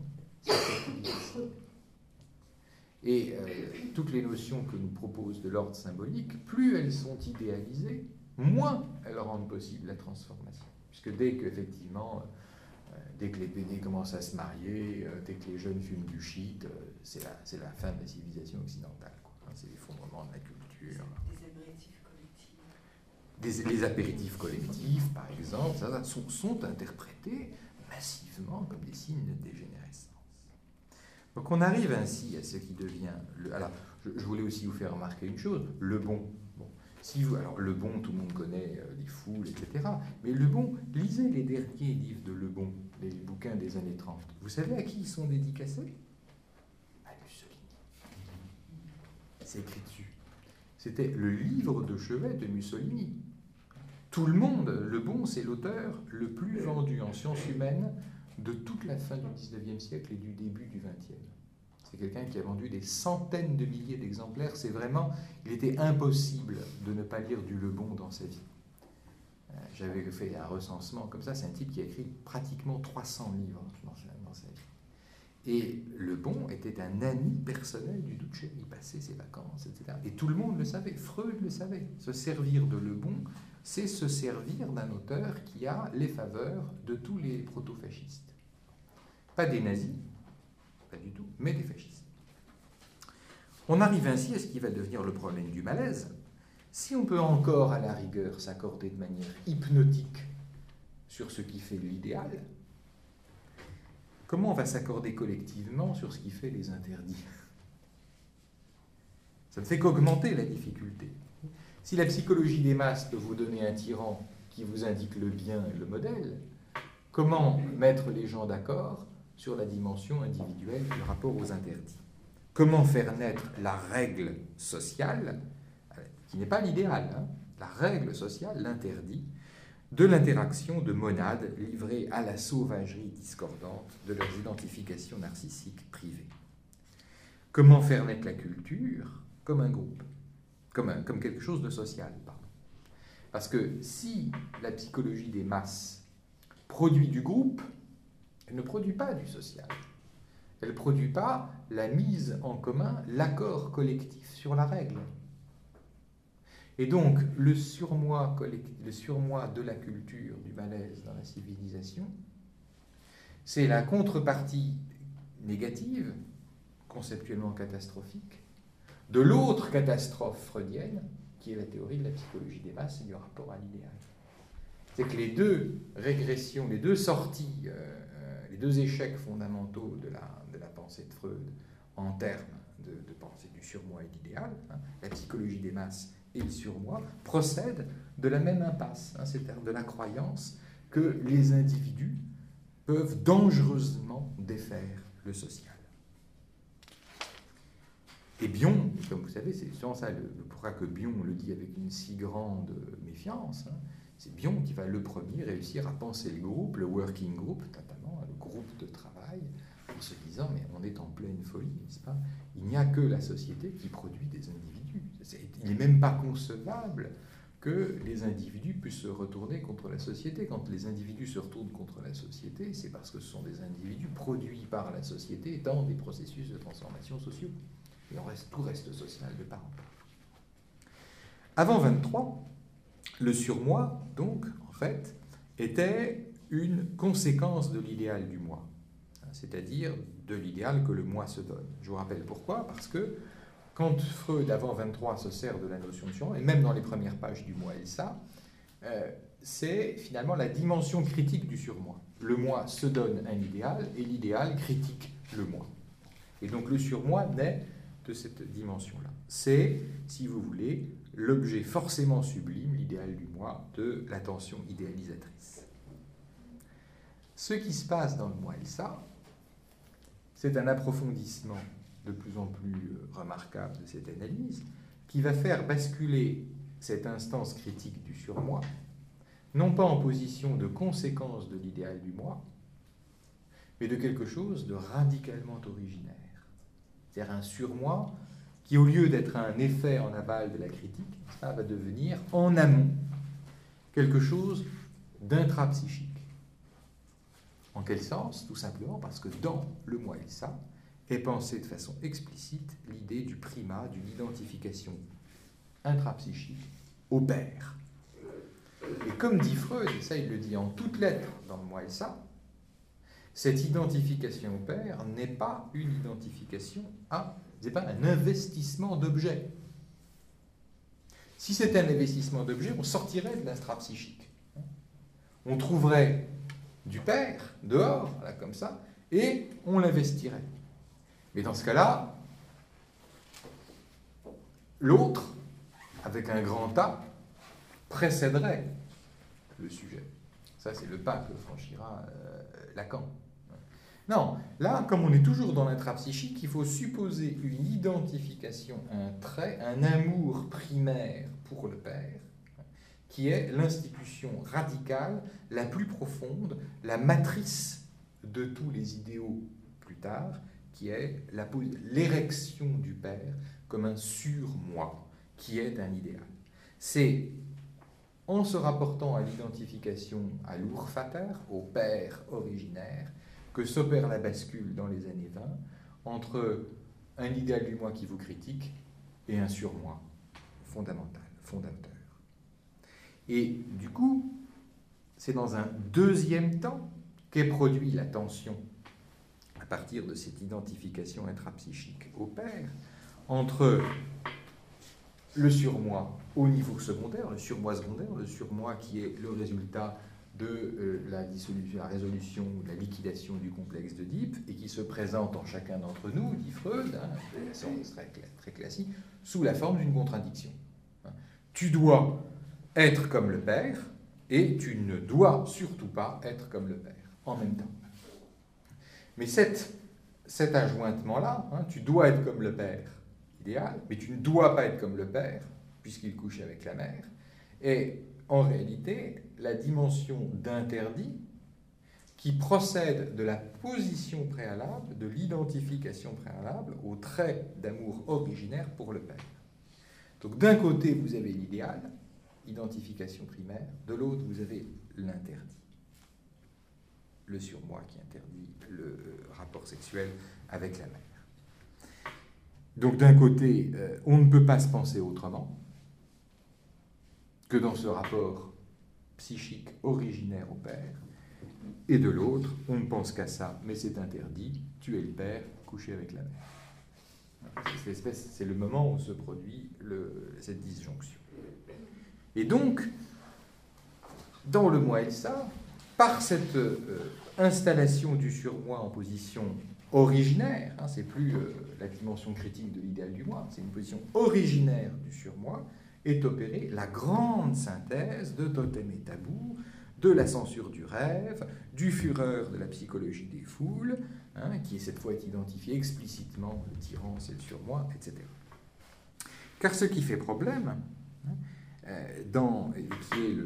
Et toutes les notions que nous propose de l'ordre symbolique, plus elles sont idéalisées, moins elles rendent possible la transformation. Puisque dès que les bénés commencent à se marier, dès que les jeunes fument du shit, c'est la fin de la civilisation occidentale, quoi. C'est l'effondrement de la culture. Les apéritifs collectifs, par exemple, sont interprétés massivement comme des signes de dégénérescence. Donc on arrive ainsi à ce qui devient... Alors, je voulais aussi vous faire remarquer une chose, le bon. Alors le bon, tout le monde connaît les foules, etc. Mais le bon, lisez les derniers livres de Le Bon, les bouquins des années 30. Vous savez à qui ils sont dédicacés? À Mussolini. C'est écrit dessus. C'était le livre de chevet de Mussolini. Tout le monde, Le Bon, c'est l'auteur le plus vendu en sciences humaines de toute la fin du XIXe siècle et du début du XXe. C'est quelqu'un qui a vendu des centaines de milliers d'exemplaires. C'est vraiment, il était impossible de ne pas lire du Le Bon dans sa vie. J'avais fait un recensement comme ça. C'est un type qui a écrit pratiquement 300 livres dans sa vie. Et Le Bon était un ami personnel du Duce. Il passait ses vacances, etc. Et tout le monde le savait. Freud le savait. Se servir de Le Bon, c'est se servir d'un auteur qui a les faveurs de tous les proto-fascistes. Pas des nazis, pas du tout, mais des fascistes. On arrive ainsi à ce qui va devenir le problème du malaise. Si on peut encore, à la rigueur, s'accorder de manière hypnotique sur ce qui fait l'idéal, comment on va s'accorder collectivement sur ce qui fait les interdits? Ça ne fait qu'augmenter la difficulté. Si la psychologie des masses peut vous donner un tyran qui vous indique le bien et le modèle, comment mettre les gens d'accord sur la dimension individuelle du rapport aux interdits? Comment faire naître la règle sociale, qui n'est pas l'idéal, la règle sociale, l'interdit, de l'interaction de monades livrées à la sauvagerie discordante de leurs identifications narcissiques privées? Comment faire naître la culture comme un groupe, comme quelque chose de social, pardon. Parce que si la psychologie des masses produit du groupe, elle ne produit pas du social. Elle ne produit pas la mise en commun, l'accord collectif sur la règle. Et donc, le surmoi de la culture, du malaise dans la civilisation, c'est la contrepartie négative, conceptuellement catastrophique, de l'autre catastrophe freudienne, qui est la théorie de la psychologie des masses et du rapport à l'idéal. C'est que les deux régressions, les deux sorties, les deux échecs fondamentaux de la pensée de Freud en termes de pensée du surmoi et de l'idéal, la psychologie des masses et le surmoi, procèdent de la même impasse, c'est-à-dire de la croyance que les individus peuvent dangereusement défaire le social. Et Bion, comme vous savez, c'est souvent ça, pourquoi que Bion le dit avec une si grande méfiance, c'est Bion qui va le premier réussir à penser le groupe, le working group, notamment le groupe de travail, en se disant, mais on est en pleine folie, n'est-ce pas? Il n'y a que la société qui produit des individus. Il n'est même pas concevable que les individus puissent se retourner contre la société. Quand les individus se retournent contre la société, c'est parce que ce sont des individus produits par la société dans des processus de transformation sociaux. Et tout reste social de part en part. Avant 23, le surmoi, donc, en fait, était une conséquence de l'idéal du moi, c'est-à-dire de l'idéal que le moi se donne. Je vous rappelle pourquoi, parce que quand Freud, avant 23, se sert de la notion de surmoi, et même dans les premières pages du moi Elsa, c'est finalement la dimension critique du surmoi. Le moi se donne un idéal, et l'idéal critique le moi. Et donc le surmoi naît de cette dimension-là. C'est, si vous voulez, l'objet forcément sublime, l'idéal du moi, de l'attention idéalisatrice. Ce qui se passe dans le moi Elsa, c'est un approfondissement de plus en plus remarquable de cette analyse, qui va faire basculer cette instance critique du surmoi, non pas en position de conséquence de l'idéal du moi, mais de quelque chose de radicalement originaire. C'est-à-dire un surmoi qui, au lieu d'être un effet en aval de la critique, ça va devenir en amont quelque chose d'intrapsychique. En quel sens? Tout simplement parce que dans le moi Elsa est pensée de façon explicite l'idée du primat, d'une identification intrapsychique au père. Et comme dit Freud, et ça il le dit en toutes lettres dans le moi Elsa, cette identification au père n'est pas une identification c'est pas un investissement d'objet. Si c'était un investissement d'objet, on sortirait de l'intrapsychique. On trouverait du père dehors, là, comme ça, et on l'investirait. Mais dans ce cas-là, l'autre, avec un grand A, précéderait le sujet. Ça, c'est le pas que franchira Lacan. Non, là, comme on est toujours dans l'intrapsychique, il faut supposer une identification, un trait, un amour primaire pour le père, qui est l'institution radicale, la plus profonde, la matrice de tous les idéaux plus tard, qui est l'érection du père comme un surmoi, qui est un idéal. C'est en se rapportant à l'identification à l'Urvater, au père originaire, que s'opère la bascule dans les années 20 entre un idéal du moi qui vous critique et un surmoi fondamental, fondateur. Et du coup, c'est dans un deuxième temps qu'est produit la tension, à partir de cette identification intrapsychique au père, entre le surmoi au niveau secondaire, le surmoi secondaire, le surmoi qui est le résultat de la résolution, la liquidation du complexe d'Oedipe, et qui se présente en chacun d'entre nous, dit Freud, de façon très classique, sous la forme d'une contradiction. Tu dois être comme le père, et tu ne dois surtout pas être comme le père, en même temps. Mais cet adjointement-là, tu dois être comme le père, idéal, mais tu ne dois pas être comme le père, puisqu'il couche avec la mère, et en réalité, la dimension d'interdit qui procède de la position préalable, de l'identification préalable au trait d'amour originaire pour le père. Donc d'un côté, vous avez l'idéal, identification primaire, de l'autre, vous avez l'interdit. Le surmoi qui interdit le rapport sexuel avec la mère. Donc d'un côté, on ne peut pas se penser autrement que dans ce rapport psychique originaire au père, et de l'autre, on ne pense qu'à ça, mais c'est interdit, tu es le père, coucher avec la mère. C'est le moment où se produit cette disjonction. Et donc, dans le moi Elsa, par cette installation du surmoi en position originaire, c'est plus la dimension critique de l'idéal du moi, c'est une position originaire du surmoi, est opérée la grande synthèse de Totem et Tabou, de la censure du rêve, du fureur de la psychologie des foules, qui cette fois est identifié explicitement, le tyran c'est le surmoi, etc. Car ce qui fait problème, qui est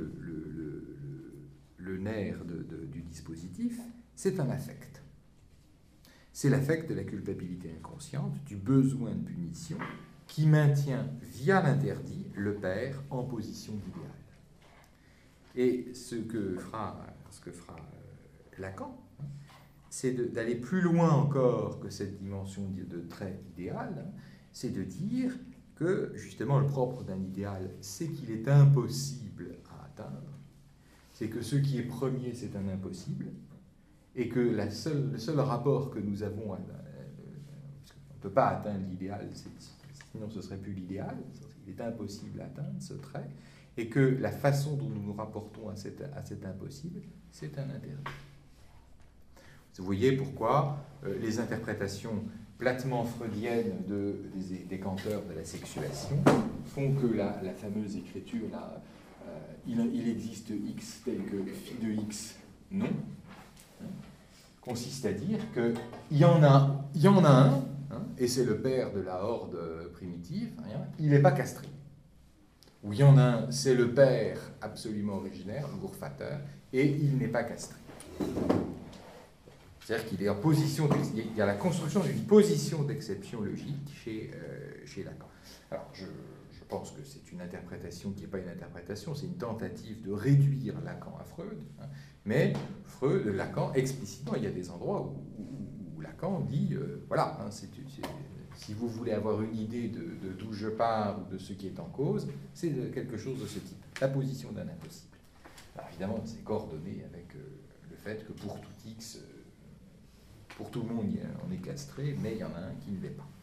le nerf du dispositif, c'est un affect. C'est l'affect de la culpabilité inconsciente, du besoin de punition, qui maintient, via l'interdit, le père en position d'idéal. Et ce que fera Lacan, c'est d'aller plus loin encore que cette dimension de trait idéal, c'est de dire que, justement, le propre d'un idéal, c'est qu'il est impossible à atteindre, c'est que ce qui est premier, c'est un impossible, et que le seul rapport que nous avons, on ne peut pas atteindre l'idéal, sinon ce serait plus l'idéal, il est impossible d'atteindre ce trait, et que la façon dont nous nous rapportons à cet impossible, c'est un interdit. Vous voyez pourquoi les interprétations platement freudiennes des décanteurs de la sexuation font que la fameuse écriture, là, il existe X tel que phi de X, non, consiste à dire qu'il y en a un, et c'est le père de la horde primitive, il n'est pas castré. Ou il y en a un, c'est le père absolument originaire, le Gourfater, et il n'est pas castré. C'est-à-dire qu'il est en position, il y a la construction d'une position d'exception logique chez Lacan. Alors, je pense que c'est une interprétation qui n'est pas une interprétation, c'est une tentative de réduire Lacan à Freud, mais Lacan, explicitement, il y a des endroits où Lacan dit, voilà, si vous voulez avoir une idée de d'où je pars ou de ce qui est en cause, c'est quelque chose de ce type, la position d'un impossible. Alors évidemment, c'est coordonné avec le fait que pour tout X, pour tout le monde, on est castré, mais il y en a un qui ne l'est pas.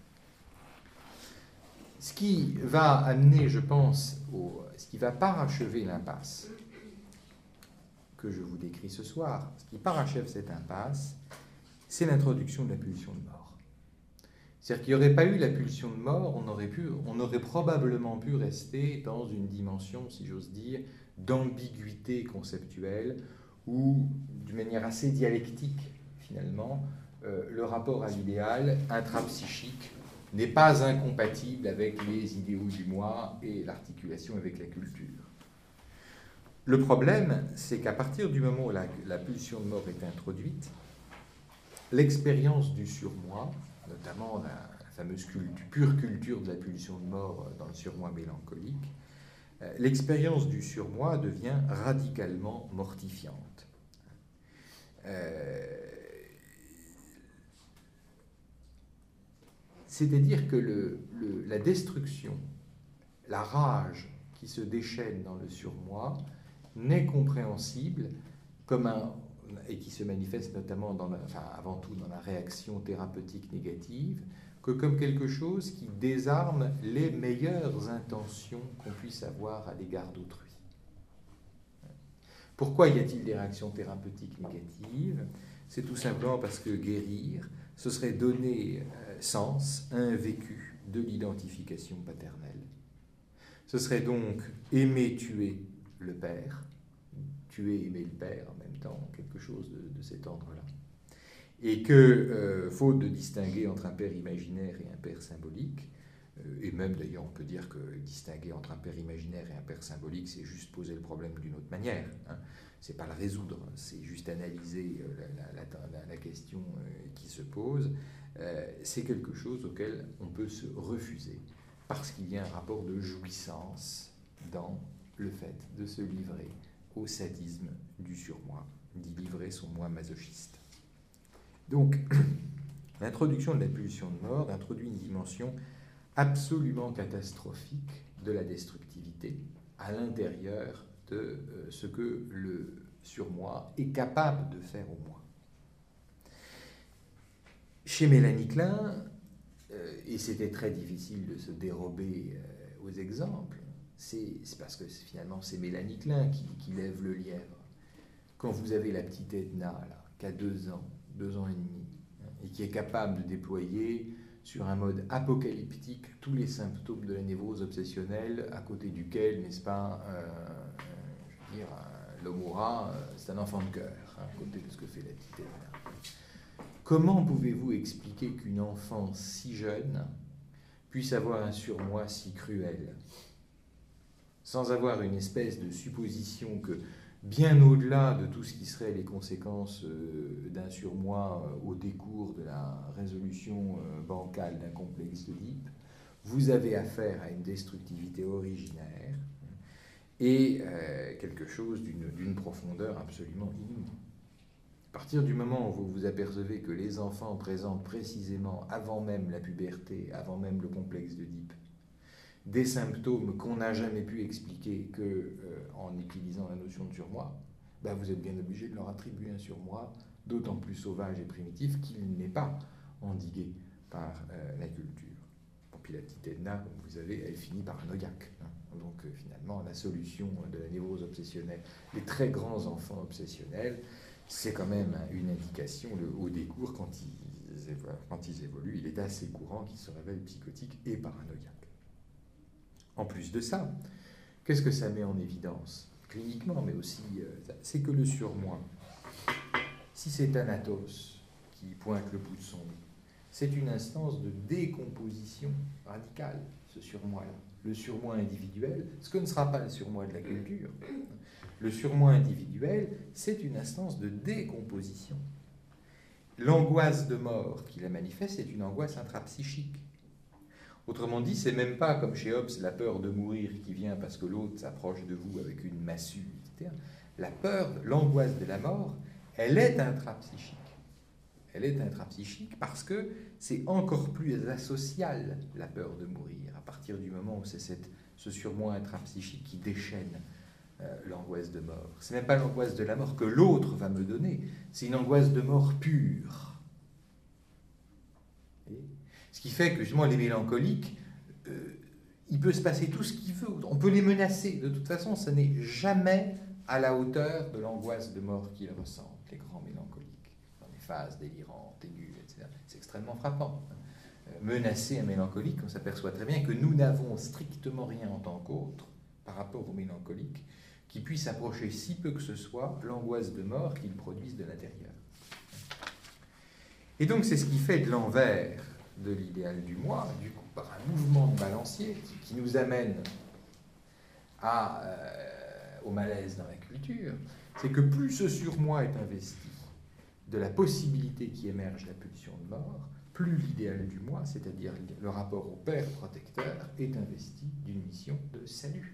Ce qui va amener, je pense, ce qui va parachever l'impasse que je vous décris ce soir, ce qui parachève cette impasse, c'est l'introduction de la pulsion de mort. C'est-à-dire qu'il n'y aurait pas eu la pulsion de mort, on aurait probablement pu rester dans une dimension, si j'ose dire, d'ambiguïté conceptuelle, où, d'une manière assez dialectique, finalement, le rapport à l'idéal intrapsychique n'est pas incompatible avec les idéaux du moi et l'articulation avec la culture. Le problème, c'est qu'à partir du moment où la pulsion de mort est introduite, l'expérience du surmoi, notamment la fameuse pure culture de la pulsion de mort dans le surmoi mélancolique, l'expérience du surmoi devient radicalement mortifiante. C'est-à-dire que la destruction, la rage qui se déchaîne dans le surmoi n'est compréhensible et qui se manifeste notamment avant tout dans la réaction thérapeutique négative, que comme quelque chose qui désarme les meilleures intentions qu'on puisse avoir à l'égard d'autrui. Pourquoi y a-t-il des réactions thérapeutiques négatives ? C'est tout simplement parce que guérir, ce serait donner sens à un vécu de l'identification paternelle. Ce serait donc aimer tuer le père, tuer, aimer le père en même temps, quelque chose de cet ordre-là. Et que, faute de distinguer entre un père imaginaire et un père symbolique, et même d'ailleurs on peut dire que distinguer entre un père imaginaire et un père symbolique, c'est juste poser le problème d'une autre manière. C'est pas le résoudre, c'est juste analyser la question qui se pose. C'est quelque chose auquel on peut se refuser, parce qu'il y a un rapport de jouissance dans le fait de se livrer au sadisme du surmoi, d'y livrer son moi masochiste. Donc, l'introduction de la pulsion de mort introduit une dimension absolument catastrophique de la destructivité à l'intérieur de ce que le surmoi est capable de faire au moi. Chez Mélanie Klein, et c'était très difficile de se dérober aux exemples, c'est parce que finalement c'est Mélanie Klein qui lève le lièvre. Quand vous avez la petite Edna, là, qui a 2 ans et demi, et qui est capable de déployer sur un mode apocalyptique tous les symptômes de la névrose obsessionnelle, à côté duquel, n'est-ce pas, je veux dire, l'Omura, c'est un enfant de cœur, à côté de ce que fait la petite Edna. Comment pouvez-vous expliquer qu'une enfant si jeune puisse avoir un surmoi si cruel, sans avoir une espèce de supposition que, bien au-delà de tout ce qui serait les conséquences d'un surmoi au décours de la résolution bancale d'un complexe d'Oedipe, vous avez affaire à une destructivité originaire et quelque chose d'une profondeur absolument inouïe. À partir du moment où vous vous apercevez que les enfants présentent précisément, avant même la puberté, avant même le complexe d'Oedipe, des symptômes qu'on n'a jamais pu expliquer qu'en utilisant la notion de surmoi, ben vous êtes bien obligé de leur attribuer un surmoi, d'autant plus sauvage et primitif qu'il n'est pas endigué par la culture. Bon, puis la petite Edna, comme vous savez, elle finit par un Oyak. Hein. Donc finalement, la solution de la névrose obsessionnelle, les très grands enfants obsessionnels, c'est quand même une indication, le haut des cours, quand ils évoluent, il est assez courant qu'ils se révèlent psychotiques et paranoïaques. En plus de ça, qu'est-ce que ça met en évidence, cliniquement, mais aussi, c'est que le surmoi, si c'est Thanatos qui pointe le bout de son nez, c'est une instance de décomposition radicale, ce surmoi-là. Le surmoi individuel, ce que ne sera pas le surmoi de la culture. Le surmoi individuel, c'est une instance de décomposition. L'angoisse de mort qui la manifeste est une angoisse intrapsychique. Autrement dit, c'est même pas comme chez Hobbes la peur de mourir qui vient parce que l'autre s'approche de vous avec une massue, etc. La peur, l'angoisse de la mort, elle est intrapsychique. Elle est intrapsychique parce que c'est encore plus asocial, la peur de mourir, à partir du moment où c'est ce surmoi intrapsychique qui déchaîne l'angoisse de mort. Ce n'est même pas l'angoisse de la mort que l'autre va me donner, c'est une angoisse de mort pure. Et ce qui fait que, justement, les mélancoliques, il peut se passer tout ce qu'il veut, on peut les menacer. De toute façon, ce n'est jamais à la hauteur de l'angoisse de mort qu'ils ressentent, les grands mélancoliques. Phases délirantes, aiguës, etc. C'est extrêmement frappant. Menacer un mélancolique, on s'aperçoit très bien que nous n'avons strictement rien en tant qu'autre par rapport au mélancolique qui puisse approcher si peu que ce soit l'angoisse de mort qu'ils produisent de l'intérieur. Et donc c'est ce qui fait de l'envers de l'idéal du moi, du coup, par un mouvement de balancier qui nous amène au malaise dans la culture, c'est que plus ce surmoi est investi de la possibilité qui émerge de la pulsion de mort, plus l'idéal du moi, c'est-à-dire le rapport au père protecteur, est investi d'une mission de salut.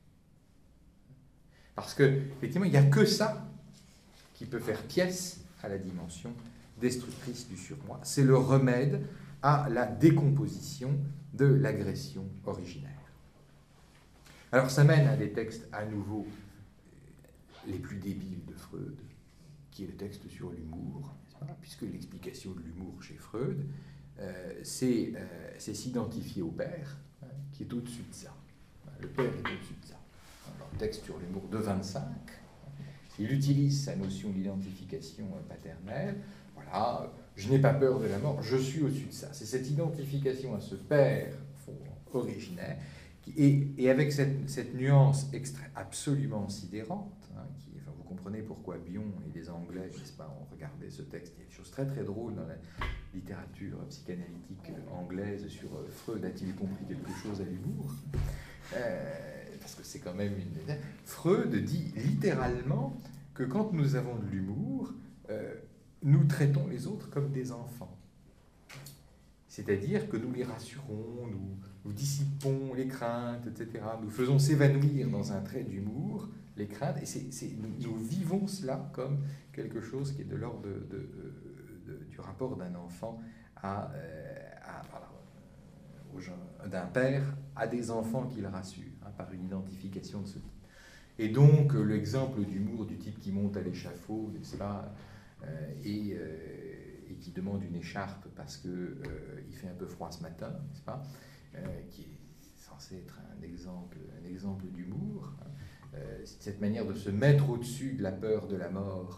Parce que, effectivement, il n'y a que ça qui peut faire pièce à la dimension destructrice du surmoi. C'est le remède à la décomposition de l'agression originaire. Alors, ça mène à des textes à nouveau les plus débiles de Freud, qui est le texte sur l'humour, puisque l'explication de l'humour chez Freud, c'est s'identifier au père, hein, qui est au-dessus de ça. Le père est au-dessus de ça. Dans le texte sur l'humour de 25, il utilise sa notion d'identification paternelle. Voilà, je n'ai pas peur de la mort, je suis au-dessus de ça. C'est cette identification à ce père originaire, et avec cette nuance absolument sidérante, hein, vous comprenez pourquoi Bion et les Anglais, n'est-ce pas, ont regardé ce texte. Il y a des choses très très drôles dans la littérature psychanalytique anglaise sur Freud a-t-il compris quelque chose à l'humour, parce que c'est quand même une... Freud dit littéralement que quand nous avons de l'humour, nous traitons les autres comme des enfants. C'est-à-dire que nous les rassurons, nous dissipons les craintes, etc. Nous faisons s'évanouir dans un trait d'humour les craintes, et nous vivons cela comme quelque chose qui est de l'ordre du rapport d'un enfant d'un père à des enfants qu'il rassure, hein, par une identification de ce type. Et donc, l'exemple d'humour du type qui monte à l'échafaud, n'est-ce pas, et qui demande une écharpe parce qu'il fait un peu froid ce matin, n'est-ce pas, qui est censé être un exemple d'humour, hein. Cette manière de se mettre au-dessus de la peur de la mort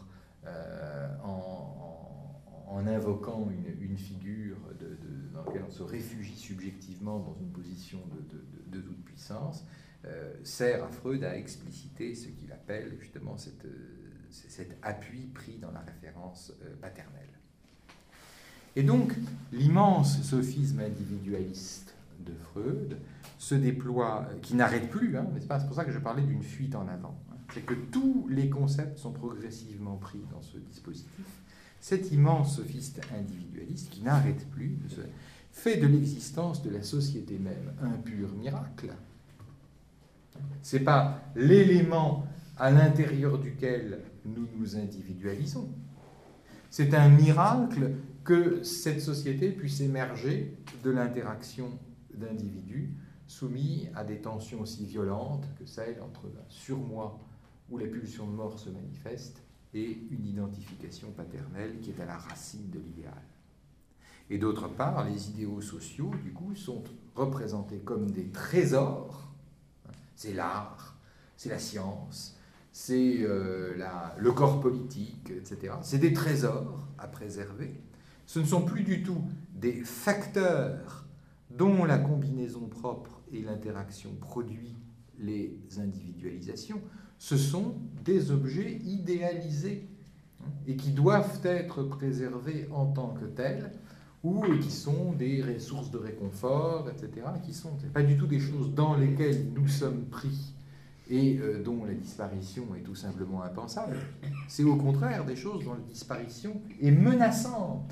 en invoquant une figure dans laquelle on se réfugie subjectivement dans une position de toute puissance, sert à Freud à expliciter ce qu'il appelle justement cet appui pris dans la référence paternelle. Et donc, l'immense sophisme individualiste de Freud se déploie, qui n'arrête plus, hein, n'est-ce pas ? C'est pour ça que je parlais d'une fuite en avant. Hein. C'est que tous les concepts sont progressivement pris dans ce dispositif. Cet immense sophiste individualiste, qui n'arrête plus, fait de l'existence de la société même un pur miracle. Ce n'est pas l'élément à l'intérieur duquel nous nous individualisons. C'est un miracle que cette société puisse émerger de l'interaction d'individus soumis à des tensions aussi violentes que celles entre un surmoi où la pulsion de mort se manifeste, et une identification paternelle qui est à la racine de l'idéal. Et d'autre part, les idéaux sociaux, du coup, sont représentés comme des trésors. C'est l'art, c'est la science, c'est le corps politique, etc. C'est des trésors à préserver. Ce ne sont plus du tout des facteurs dont la combinaison propre et l'interaction produit les individualisations. Ce sont des objets idéalisés et qui doivent être préservés en tant que tels, ou qui sont des ressources de réconfort, etc., qui sont pas du tout des choses dans lesquelles nous sommes pris et dont la disparition est tout simplement impensable. C'est au contraire des choses dont la disparition est menaçante.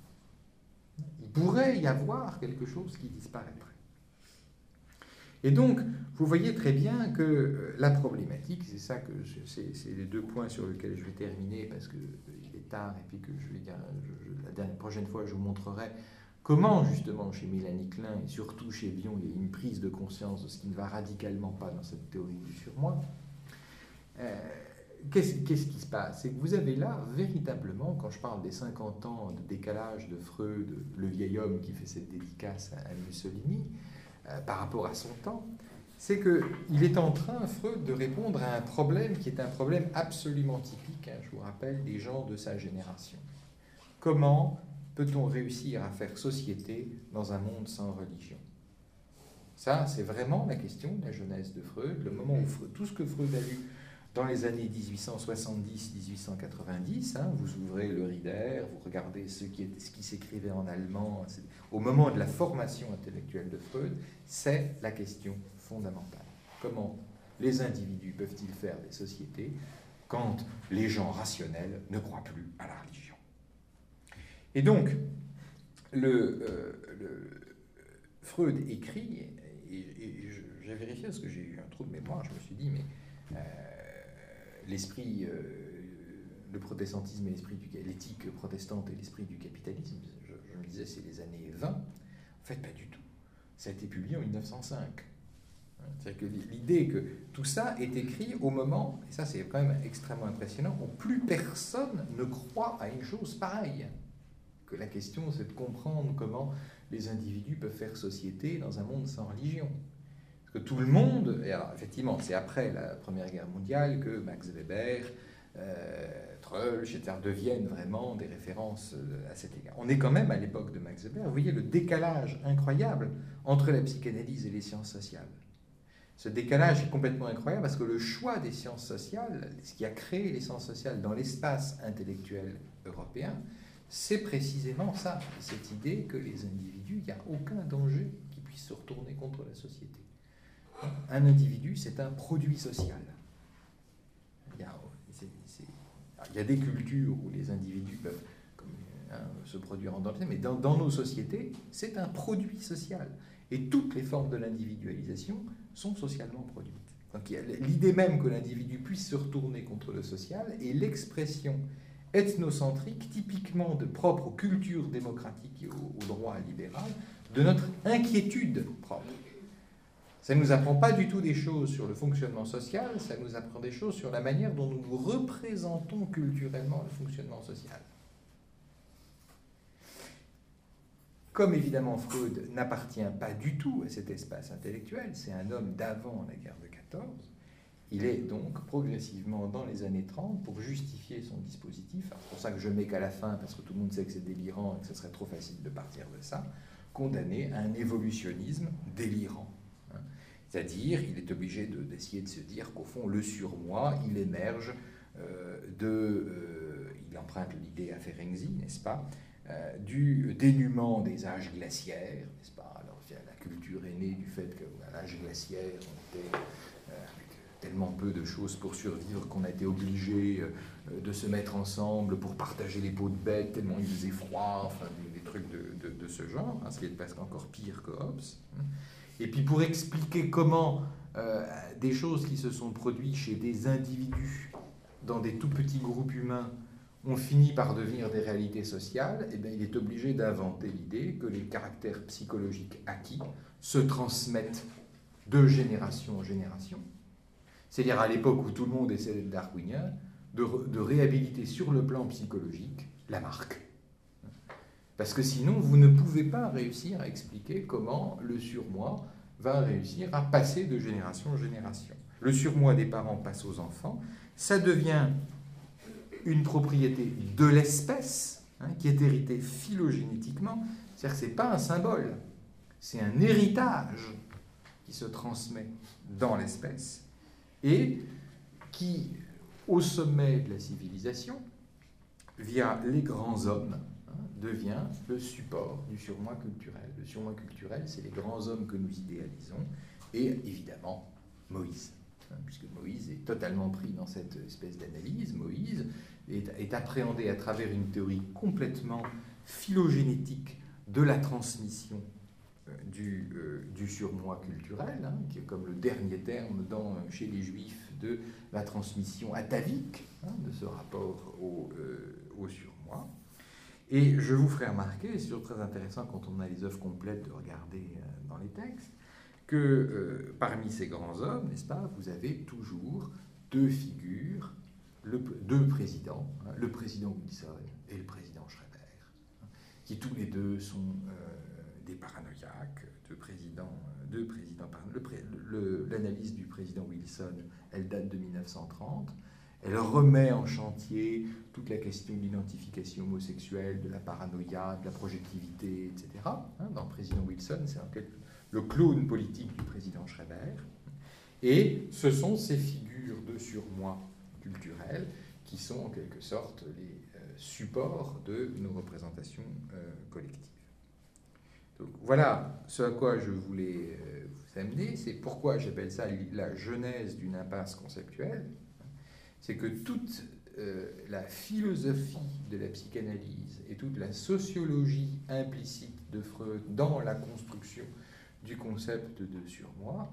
Il pourrait y avoir quelque chose qui disparaîtrait. Et donc, vous voyez très bien que la problématique, c'est ça que c'est les deux points sur lesquels je vais terminer parce qu'il est tard et puis que je vais dire, la prochaine fois je vous montrerai comment justement chez Mélanie Klein et surtout chez Bion il y a une prise de conscience de ce qui ne va radicalement pas dans cette théorie du surmoi. Qu'est-ce qui se passe? C'est que vous avez là véritablement, quand je parle des 50 ans de décalage de Freud, le vieil homme qui fait cette dédicace à Mussolini, par rapport à son temps, c'est qu'il est en train, Freud, de répondre à un problème qui est un problème absolument typique, je vous rappelle, des gens de sa génération. Comment peut-on réussir à faire société dans un monde sans religion? Ça, c'est vraiment la question de la jeunesse de Freud, le moment où tout ce que Freud a lu dans les années 1870-1890, vous ouvrez le Rieder, vous regardez ce qui s'écrivait en allemand, au moment de la formation intellectuelle de Freud, c'est la question fondamentale. Comment les individus peuvent-ils faire des sociétés quand les gens rationnels ne croient plus à la religion? Et donc, Freud écrit, et j'ai vérifié parce que j'ai eu un trou de mémoire, je me suis dit, mais l'esprit, le protestantisme et l'éthique protestante et l'esprit du capitalisme, je me disais, c'est les années 20. En fait, pas du tout. Ça a été publié en 1905. C'est-à-dire que l'idée que tout ça est écrit au moment, et ça c'est quand même extrêmement impressionnant, où plus personne ne croit à une chose pareille. Que la question, c'est de comprendre comment les individus peuvent faire société dans un monde sans religion. Parce que tout le monde, et alors effectivement, c'est après la Première Guerre mondiale que Max Weber, Troeltsch, etc., deviennent vraiment des références à cet égard. On est quand même à l'époque de Max Weber, vous voyez le décalage incroyable entre la psychanalyse et les sciences sociales. Ce décalage est complètement incroyable parce que le choix des sciences sociales, ce qui a créé les sciences sociales dans l'espace intellectuel européen, c'est précisément ça, cette idée que les individus, il n'y a aucun danger qui puisse se retourner contre la société. Un individu, c'est un produit social. Il y a des cultures où les individus peuvent se produire en danger, mais dans nos sociétés, c'est un produit social. Et toutes les formes de l'individualisation sont socialement produites. Donc l'idée même que l'individu puisse se retourner contre le social est l'expression ethnocentrique, typiquement de propre aux cultures démocratiques et au droit libéral, de notre inquiétude propre. Ça ne nous apprend pas du tout des choses sur le fonctionnement social, ça nous apprend des choses sur la manière dont nous nous représentons culturellement le fonctionnement social. Comme évidemment Freud n'appartient pas du tout à cet espace intellectuel, c'est un homme d'avant la guerre de 14, il est donc progressivement dans les années 30 pour justifier son dispositif, c'est pour ça que je mets qu'à la fin, parce que tout le monde sait que c'est délirant et que ce serait trop facile de partir de ça, condamné à un évolutionnisme délirant. C'est-à-dire, il est obligé d'essayer de se dire qu'au fond, le surmoi, il émerge il emprunte l'idée à Ferenczi, n'est-ce pas, du dénuement des âges glaciaires, n'est-ce pas? Alors, la culture est née du fait qu'à l'âge glaciaire, on était avec tellement peu de choses pour survivre qu'on a été obligé de se mettre ensemble pour partager les peaux de bêtes, tellement il faisait froid, enfin des trucs de ce genre, ce qui est presque encore pire que Hobbes. Et puis pour expliquer comment des choses qui se sont produites chez des individus dans des tout petits groupes humains ont fini par devenir des réalités sociales, eh bien, il est obligé d'inventer l'idée que les caractères psychologiques acquis se transmettent de génération en génération. c'est-à-dire à l'époque où tout le monde essaie d'être darwinien, de réhabiliter sur le plan psychologique la marque. Parce que sinon, vous ne pouvez pas réussir à expliquer comment le surmoi va réussir à passer de génération en génération. Le surmoi des parents passe aux enfants, ça devient une propriété de l'espèce, qui est héritée phylogénétiquement, c'est-à-dire que ce n'est pas un symbole, c'est un héritage qui se transmet dans l'espèce et qui, au sommet de la civilisation, via les grands hommes, devient le support du surmoi culturel. Le surmoi culturel, c'est les grands hommes que nous idéalisons, et évidemment Moïse, puisque Moïse est totalement pris dans cette espèce d'analyse. Moïse est appréhendé à travers une théorie complètement phylogénétique de la transmission du surmoi culturel, qui est comme le dernier terme chez les Juifs de la transmission atavique, de ce rapport au surmoi. Et je vous ferai remarquer, et c'est toujours très intéressant quand on a les œuvres complètes de regarder dans les textes, que parmi ces grands hommes, n'est-ce pas, vous avez toujours deux figures, deux présidents, le président Wilson et le président Schreiber, qui tous les deux sont des paranoïaques, l'analyse du président Wilson, elle date de 1930. Elle remet en chantier toute la question de l'identification homosexuelle, de la paranoïa, de la projectivité, etc. Dans le président Wilson, c'est le clone politique du président Schreiber. Et ce sont ces figures de surmoi culturel qui sont en quelque sorte les supports de nos représentations collectives. Donc, voilà ce à quoi je voulais vous amener. C'est pourquoi j'appelle ça la genèse d'une impasse conceptuelle. C'est que toute la philosophie de la psychanalyse et toute la sociologie implicite de Freud dans la construction du concept de surmoi,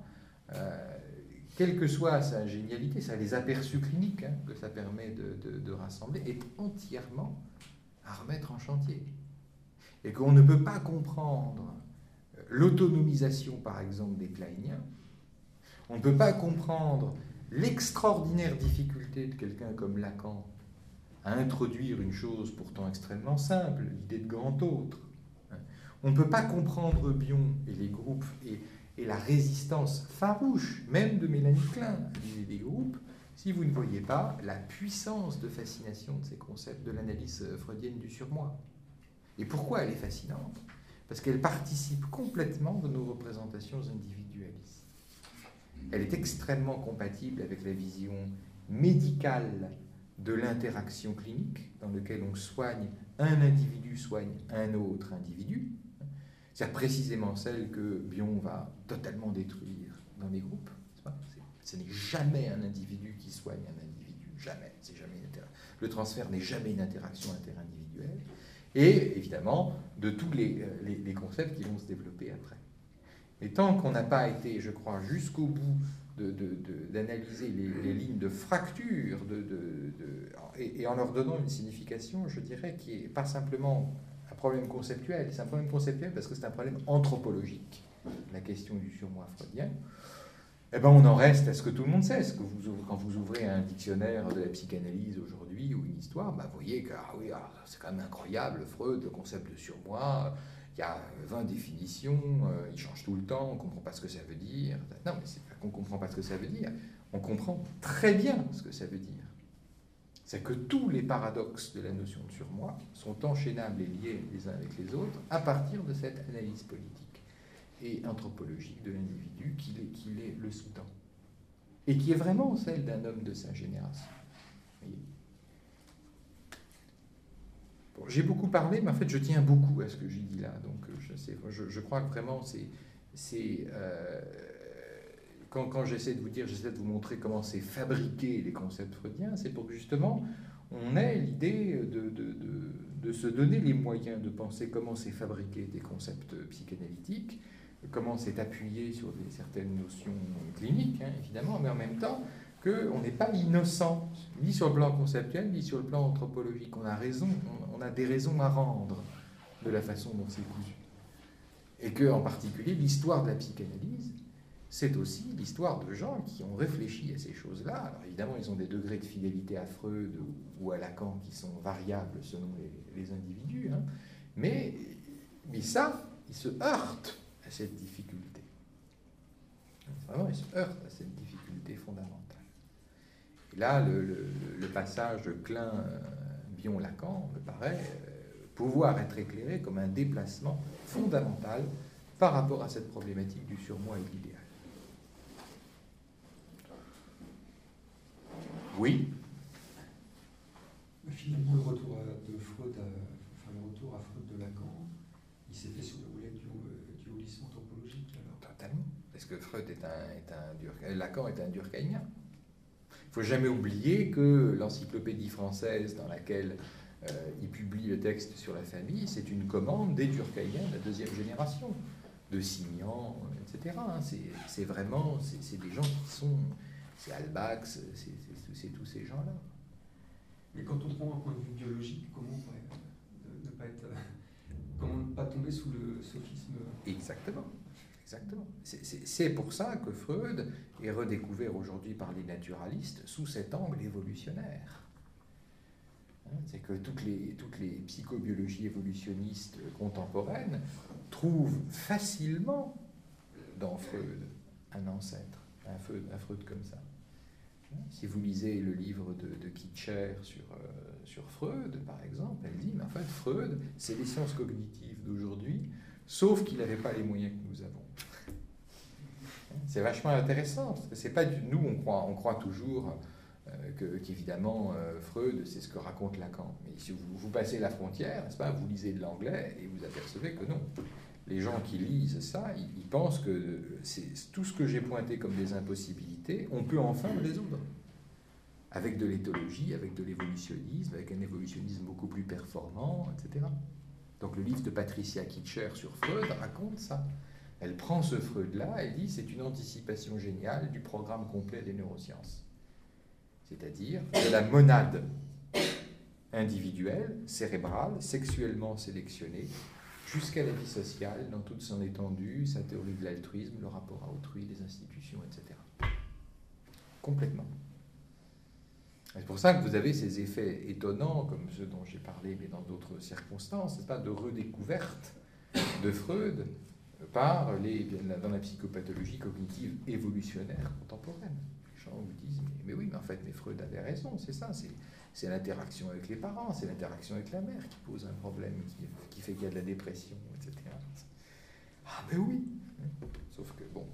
quelle que soit sa génialité, ça, les aperçus cliniques que ça permet de rassembler, est entièrement à remettre en chantier. Et qu'on ne peut pas comprendre l'autonomisation, par exemple, des kleiniens, on ne peut pas comprendre l'extraordinaire difficulté de quelqu'un comme Lacan à introduire une chose pourtant extrêmement simple, l'idée de grand autre. On ne peut pas comprendre Bion et les groupes et la résistance farouche, même de Mélanie Klein, à l'idée des groupes, si vous ne voyez pas la puissance de fascination de ces concepts de l'analyse freudienne du surmoi. Et pourquoi elle est fascinante? Parce qu'elle participe complètement de nos représentations individualistes. Elle est extrêmement compatible avec la vision médicale de l'interaction clinique, dans laquelle on soigne un individu, soigne un autre individu. C'est précisément celle que Bion va totalement détruire dans les groupes. Ce n'est jamais un individu qui soigne un individu, jamais. C'est jamais le transfert n'est jamais une interaction interindividuelle. Et évidemment, de tous les concepts qui vont se développer après. Et tant qu'on n'a pas été, je crois, jusqu'au bout d'analyser les lignes de fracture et en leur donnant une signification, je dirais, qui n'est pas simplement un problème conceptuel, c'est un problème conceptuel parce que c'est un problème anthropologique, la question du surmoi freudien, eh ben on en reste à ce que tout le monde sait. Quand vous ouvrez un dictionnaire de la psychanalyse aujourd'hui ou une histoire, vous voyez que c'est quand même incroyable, Freud, le concept de surmoi. Il y a 20 définitions, il change tout le temps, on ne comprend pas ce que ça veut dire. Non, mais c'est pas qu'on ne comprend pas ce que ça veut dire, on comprend très bien ce que ça veut dire. C'est que tous les paradoxes de la notion de surmoi sont enchaînables et liés les uns avec les autres à partir de cette analyse politique et anthropologique de l'individu qui est le sous-tend. Et qui est vraiment celle d'un homme de sa génération. Bon, j'ai beaucoup parlé, mais en fait, je tiens beaucoup à ce que j'ai dit là. Donc, je crois que vraiment, quand j'essaie de vous dire, j'essaie de vous montrer comment c'est fabriqué les concepts freudiens, c'est pour que justement, on ait l'idée de se donner les moyens de penser comment c'est fabriqué des concepts psychanalytiques, comment c'est appuyé sur certaines notions cliniques, évidemment, mais en même temps, qu'on n'est pas innocent, ni sur le plan conceptuel, ni sur le plan anthropologique. On a raison, on a des raisons à rendre de la façon dont c'est cousu. Et que, en particulier, l'histoire de la psychanalyse, c'est aussi l'histoire de gens qui ont réfléchi à ces choses-là. Alors évidemment, ils ont des degrés de fidélité à Freud ou à Lacan qui sont variables selon les individus, hein. Mais ça, ils se heurtent à cette difficulté. Vraiment, ils se heurtent à cette difficulté fondamentale. Et là, le passage de Klein-Bion-Lacan me paraît pouvoir être éclairé comme un déplacement fondamental par rapport à cette problématique du surmoi et de l'idéal. Oui. Finalement, le retour de Freud, le retour à Freud de Lacan, il s'est fait sous le roulet du holisme anthropologique alors. Totalement. Parce que Freud Lacan est un durkheimien. Il ne faut jamais oublier que l'encyclopédie française dans laquelle il publie le texte sur la famille, c'est une commande des durkheimiens de la deuxième génération, de Signan, etc. C'est vraiment, c'est des gens qui sont, c'est Albax, c'est tous ces gens-là. Mais quand on prend un point de vue biologique, comment ne pas tomber sous le sophisme? Exactement. Exactement. C'est pour ça que Freud est redécouvert aujourd'hui par les naturalistes sous cet angle évolutionnaire. C'est que toutes les psychobiologies évolutionnistes contemporaines trouvent facilement dans Freud un ancêtre, un Freud comme ça. Si vous lisez le livre de Kitcher sur Freud, par exemple, elle dit, mais en fait, Freud, c'est les sciences cognitives d'aujourd'hui, sauf qu'il n'avait pas les moyens que nous avons. C'est vachement intéressant, parce que c'est pas nous, on croit toujours qu'évidemment, Freud, c'est ce que raconte Lacan. Mais si vous passez la frontière, n'est-ce pas, vous lisez de l'anglais, et vous apercevez que non. Les gens qui lisent ça, ils pensent que c'est tout ce que j'ai pointé comme des impossibilités, on peut enfin le résoudre. Avec de l'éthologie, avec de l'évolutionnisme, avec un évolutionnisme beaucoup plus performant, etc. Donc le livre de Patricia Kitcher sur Freud raconte ça. Elle prend ce Freud-là, elle dit c'est une anticipation géniale du programme complet des neurosciences. C'est-à-dire de la monade individuelle, cérébrale, sexuellement sélectionnée, jusqu'à la vie sociale, dans toute son étendue, sa théorie de l'altruisme, le rapport à autrui, les institutions, etc. Complètement. C'est pour ça que vous avez ces effets étonnants, comme ceux dont j'ai parlé, mais dans d'autres circonstances, c'est pas de redécouverte de Freud dans la psychopathologie cognitive évolutionnaire contemporaine. Les gens vous disent, mais oui, mais en fait, Freud avait raison, c'est ça, c'est l'interaction avec les parents, c'est l'interaction avec la mère qui pose un problème, qui fait qu'il y a de la dépression, etc. Ah, mais oui. Sauf que, bon.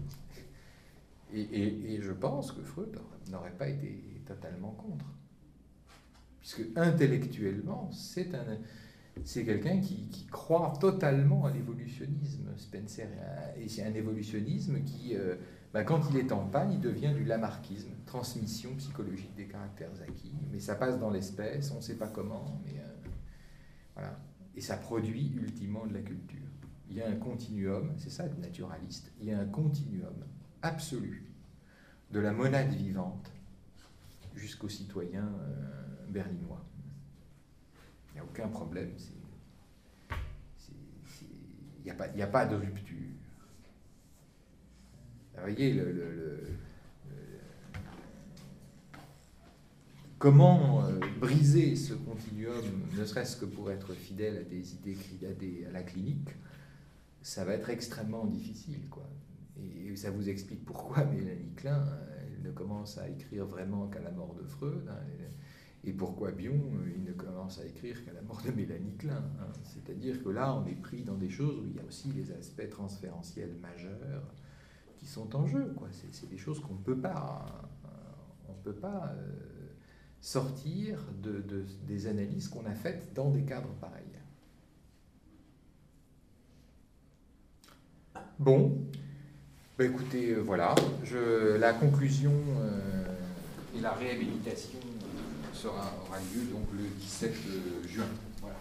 Et je pense que Freud n'aurait pas été totalement contre. Puisque intellectuellement, c'est quelqu'un qui croit totalement à l'évolutionnisme spencerien. Et c'est un évolutionnisme qui, quand il est en panne, il devient du lamarckisme, transmission psychologique des caractères acquis. Mais ça passe dans l'espèce, on ne sait pas comment, mais voilà. Et ça produit ultimement de la culture. Il y a un continuum, c'est ça être naturaliste, il y a un continuum absolu de la monade vivante jusqu'au citoyen berlinois. Il n'y a aucun problème, il n'y a pas de rupture. Vous voyez, comment briser ce continuum, ne serait-ce que pour être fidèle à des idées à la clinique, ça va être extrêmement difficile, quoi. Et ça vous explique pourquoi Mélanie Klein, elle ne commence à écrire vraiment qu'à la mort de Freud, hein, et pourquoi Bion, il ne commence à écrire qu'à la mort de Mélanie Klein. Hein. C'est-à-dire que là, on est pris dans des choses où il y a aussi les aspects transférentiels majeurs qui sont en jeu, quoi. C'est des choses qu'on ne peut pas, sortir des analyses qu'on a faites dans des cadres pareils. Bon, écoutez, voilà, la conclusion et la réhabilitation aura lieu donc le 17 juin. Voilà.